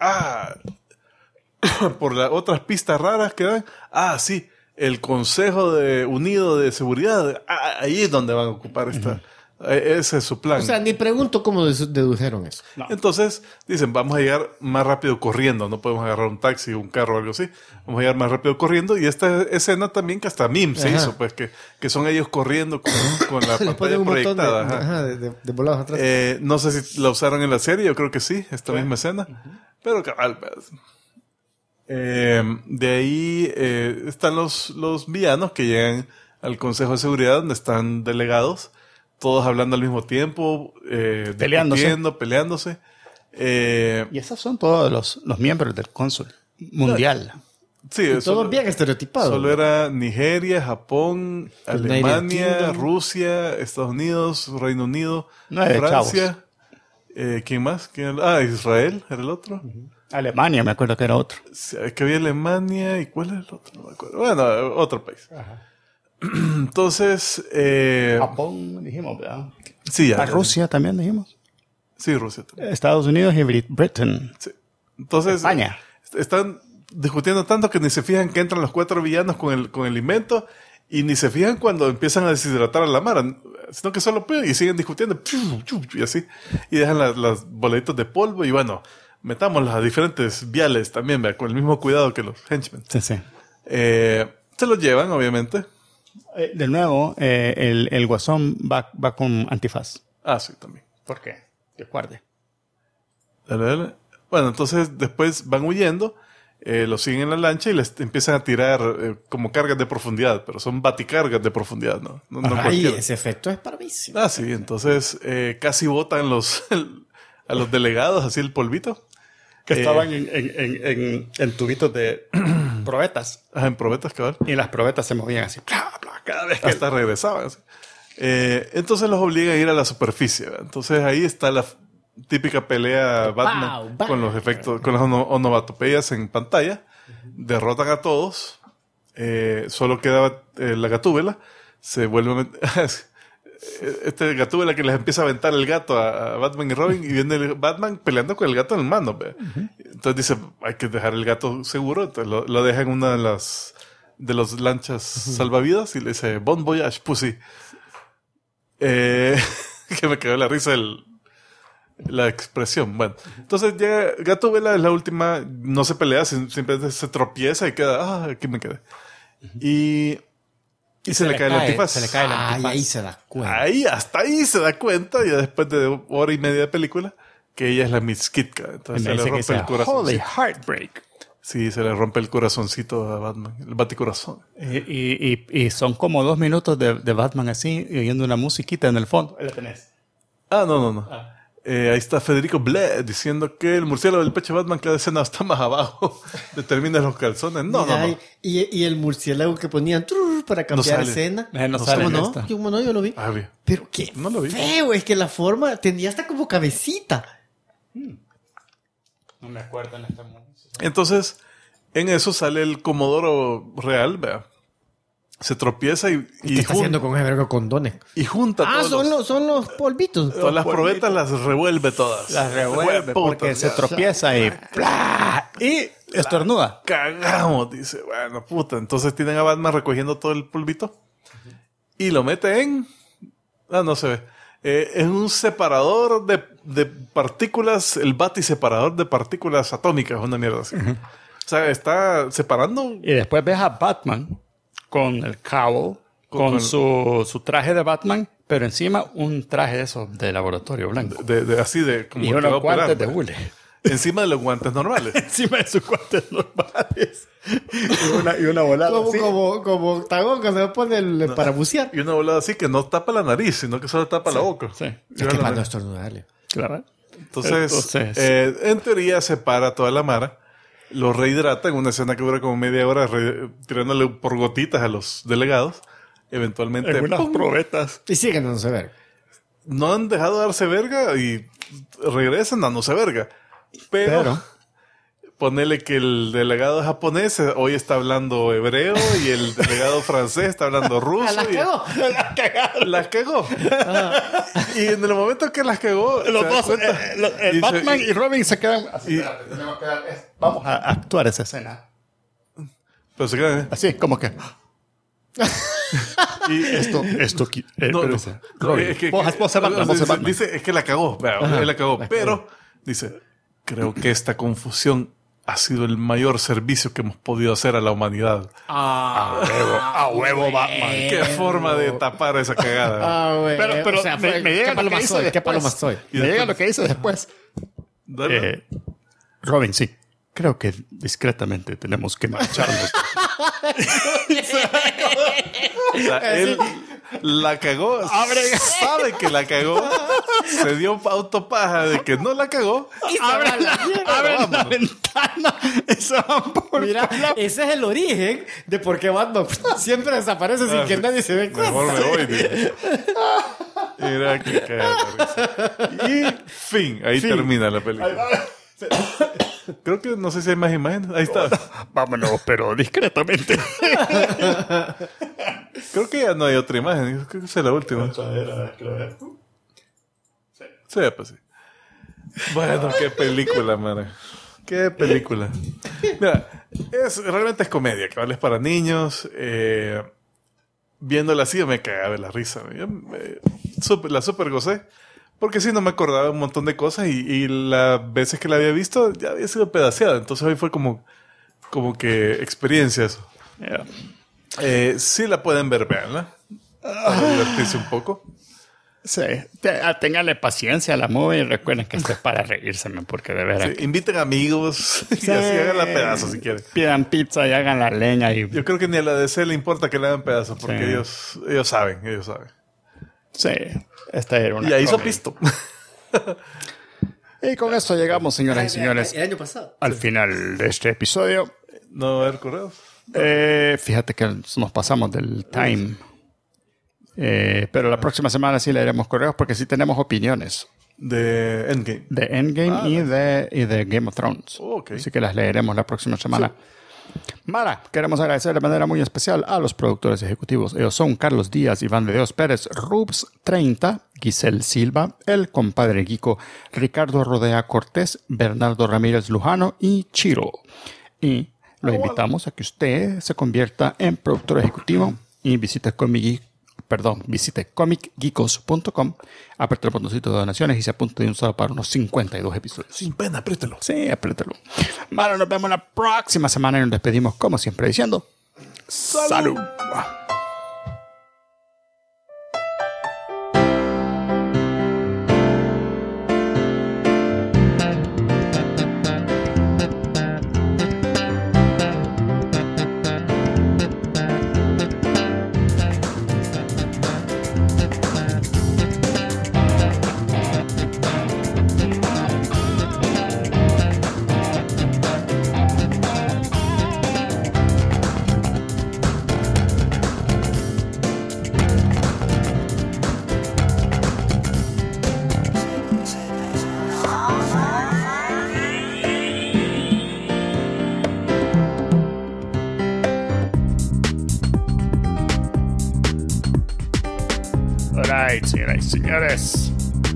Por las otras pistas raras que dan. Sí, el Consejo Unido de Seguridad. Ahí es donde van a ocupar esta. Ese es su plan. O sea, ni pregunto cómo dedujeron eso. No. Entonces, dicen, vamos a llegar más rápido corriendo. No podemos agarrar un taxi, un carro o algo así. Vamos a llegar más rápido corriendo. Y esta escena también que hasta meme se hizo, pues, que son ellos corriendo con la pantalla proyectada. De volados atrás. No sé si la usaron en la serie, yo creo que sí, esta misma escena. Pero cabal, de ahí están los villanos que llegan al Consejo de Seguridad, donde están delegados. Todos hablando al mismo tiempo, peleándose. Y esos son todos los miembros del cónsul mundial. Sí, todos bien estereotipados. Solo era Nigeria, Japón, Alemania, Rusia, Estados Unidos, Reino Unido, Francia. ¿Quién más? Israel era el otro. Alemania, me acuerdo que era otro. Sí, que había Alemania y ¿cuál es el otro? No me acuerdo. Bueno, otro país. Ajá. Entonces... Japón, dijimos, ¿verdad? Sí, ya. Rusia también dijimos. Sí, Rusia también. Estados Unidos y Britain. Sí. Entonces... España. Están discutiendo tanto que ni se fijan que entran los 4 villanos con el invento y ni se fijan cuando empiezan a deshidratar a la Mara, sino que solo y siguen discutiendo y así. Y dejan las boletitas de polvo y bueno, metamos las diferentes viales también, ¿verdad? Con el mismo cuidado que los henchmen. Sí, sí. Se los llevan, obviamente. De nuevo, el Guasón va con antifaz. Sí, también. ¿Por qué? Que guarde. Dale. Bueno, entonces después van huyendo, los siguen en la lancha y les empiezan a tirar como cargas de profundidad, pero son baticargas de profundidad, ¿no? Ese efecto es bravísimo. Sí, entonces casi botan a los delegados, así el polvito. Que estaban en tubitos de probetas. En probetas, cabal. Y las probetas se movían así, cada vez que... Hasta regresaban. Así. Entonces los obligan a ir a la superficie. ¿Verdad? Entonces ahí está la típica pelea Batman con los efectos, con las onomatopeyas en pantalla. Derrotan a todos. Solo queda la Gatúbela. Se vuelve Gatúbela que les empieza a aventar el gato a Batman y Robin y viene el Batman peleando con el gato en mano. Entonces dice, hay que dejar el gato seguro. Entonces lo deja en una de las lanchas salvavidas y le dice, Bon voyage, pussy. Que me quedó la risa La expresión. Bueno, entonces ya Gatúbela es la última, no se pelea, simplemente se tropieza y queda, aquí me quedé. Y se le cae el antifaz. Se le cae el antifaz. Ahí se da cuenta. Hasta ahí se da cuenta, ya después de hora y media de película, que ella es la Miss Kitka. Entonces se le rompe el corazón. Holy heartbreak. Sí, se le rompe el corazoncito a Batman, el baticorazón. Y son como 2 minutos de Batman así, y oyendo una musiquita en el fondo. Ahí la tenés. No. Ahí está Federico Bled diciendo que el murciélago del pecho de Batman cada escena está más abajo. Determina los calzones. No. Y el murciélago que ponían para cambiar escena. No sale. ¿Cómo no? Yo lo vi. Pero qué no lo vi. Feo, es que la forma tenía hasta como cabecita. No me acuerdo en este momento. Entonces, en eso sale el Comodoro Real, vea. Se tropieza y ¿Qué está haciendo con ese vergo condones? Y junta todos son los polvitos. Todas las probetas las revuelve todas. Las revuelve porque se tropieza y ¡plá! Y estornuda. Cagamos, dice. Bueno, puta. Entonces tienen a Batman recogiendo todo el polvito y lo mete en... no se ve. En un separador de partículas, el batiseparador de partículas atómicas, una mierda así. O sea, está separando. Y después ves a Batman con el cowl, con su traje de Batman, pero encima un traje de esos de laboratorio blanco. Así de... Como y unos guantes de hule. Encima de los guantes normales. Encima de sus guantes normales. y una volada así. Como Tagón que se pone para bucear. Y una volada así que no tapa la nariz, sino que solo tapa la boca. Sí. Es que para no estornudarle. Claro. Entonces en teoría separa toda la mara. Lo rehidrata en una escena que dura como media hora tirándole por gotitas a los delegados. Eventualmente... En unas probetas. Y siguen dándose verga. No han dejado de darse verga y regresan dándose verga. Pero ponele que el delegado japonés hoy está hablando hebreo y el delegado francés está hablando ruso. Las cagó. Y en el momento que las cagó, los dos, Batman y Robin se quedan así. Vamos a actuar esa escena. Pero se quedan así, como que... y esto Robin, Batman. Dice, es que la cagó. Él la cagó. Pero dice, creo que esta confusión ha sido el mayor servicio que hemos podido hacer a la humanidad. A huevo, Batman. Qué forma de tapar esa cagada. Pero o sea, me llega lo que hizo después. Me llega lo que hizo después. Robin, sí. Creo que discretamente tenemos que marcharnos. O sea, él la cagó, sabe que la cagó, se dio autopaja de que no la cagó. Abre la ventana. Mira, ese es el origen de por qué Batman siempre desaparece sin que nadie se dé cuenta. Mejor me voy. Mira que cagada. Y fin, ahí termina la película. Creo que no sé si hay más imágenes. Ahí está. Vámonos, pero discretamente. Creo que ya no hay otra imagen. Creo que esa es la última. Sí, pues sí. Bueno, qué película, man. Qué película. Mira, realmente es comedia, que es para niños. Viéndola así, me cagaba de la risa. La super gocé. Porque sí, no me acordaba un montón de cosas y las veces que la había visto ya había sido pedaceada. Entonces hoy fue como que experiencia eso. Yeah. Sí la pueden ver, veanla. Para divertirse un poco. Sí. Ténganle paciencia a la movie y recuerden que esto es para reírse, porque de veras. Sí, inviten amigos y así hagan la pedazo si quieren. Pidan pizza y hagan la leña. Yo creo que ni a la DC le importa que le hagan pedazos porque ellos saben. Sí. Esta era una y ahí hizo pisto. Y con esto llegamos, señoras y señores, el año pasado, al final de este episodio. ¿No va a haber correos? Fíjate que nos pasamos del time. Pero la próxima semana sí leeremos correos porque sí tenemos opiniones. De Endgame. De Endgame y de Game of Thrones. Okay. Así que las leeremos la próxima semana. Sí. Mara, queremos agradecer de manera muy especial a los productores ejecutivos. Ellos son Carlos Díaz, Iván de Dios Pérez, Rubs30, Giselle Silva, el compadre Guico, Ricardo Rodea Cortés, Bernardo Ramírez Lujano y Chiro. Y lo invitamos a que usted se convierta en productor ejecutivo y visite visite comicgeekos.com, apriete el botoncito de donaciones y se apunte de un solo para unos 52 episodios. Sin pena, apriételo. Sí, apriételo. Bueno, nos vemos la próxima semana y nos despedimos como siempre diciendo ¡Salud! Señoras y señores,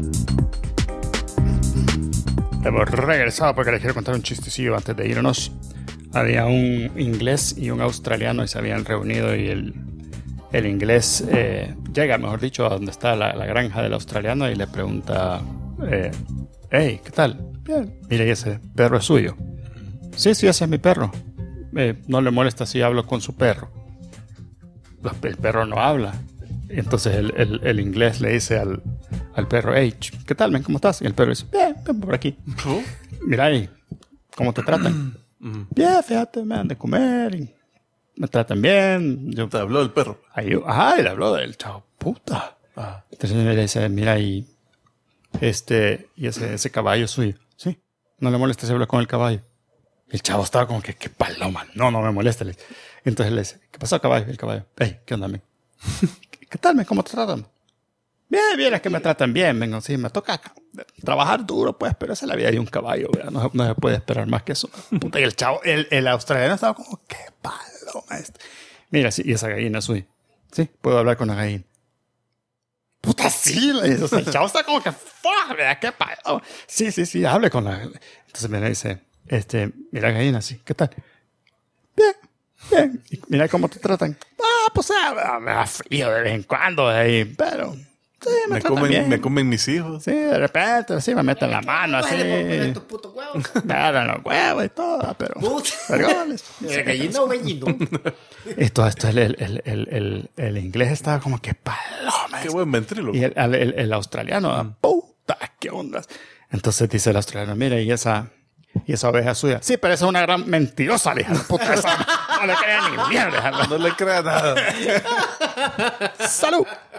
hemos regresado porque les quiero contar un chistecillo antes de irnos. Había un inglés y un australiano y se habían reunido y el inglés llega, mejor dicho, a donde está la granja del australiano y le pregunta, hey, ¿qué tal? Bien. Mire, ese perro es suyo. Sí, ese es mi perro. No le molesta si hablo con su perro. El perro no habla. Entonces el inglés le dice al perro, hey, ¿qué tal, men? ¿Cómo estás? Y el perro dice, bien, ven por aquí. Mira ahí, ¿cómo te tratan? Bien, fíjate, me dan de comer y me tratan bien. ¿Te habló el perro? Le habló del chavo, puta. Entonces le dice, mira ahí, y ese caballo es suyo. Sí, no le molesta si habla con el caballo. El chavo estaba como que, qué paloma, no me molesta. Entonces le dice, ¿qué pasó, caballo? El caballo, hey, ¿qué onda, men? ¿Qué tal, men? ¿Cómo te tratan? Bien, es que me tratan bien, vengo, sí, me toca trabajar duro, pues, pero esa es la vida de un caballo, ¿verdad? No se puede esperar más que eso. Puta, y el chavo, el australiano estaba como, qué paloma este. Mira, sí, y esa gallina es suya. Sí, puedo hablar con la gallina. Puta, sí, le dice, o sea, el chavo está como que, fuck, ¿verdad? Qué paloma. Sí, hable con la. Entonces me dice, mira, gallina, sí, ¿qué tal? Bien, y mira cómo te tratan. Pues me da frío de vez en cuando ahí, pero sí, me comen mis hijos. Sí, de repente, sí, me meten la mano así. Me dan los huevos y todo, pero vergones. Gallina o gallino. Esto el inglés estaba como que paloma. Qué buen ventríloco. Y el australiano, puta, qué ondas. Entonces dice el australiano, mira, y esa oveja suya. Sí, pero esa es una gran mentirosa, hija de puta. Esa no le crea ni mierda. No le crea nada. ¡Salud!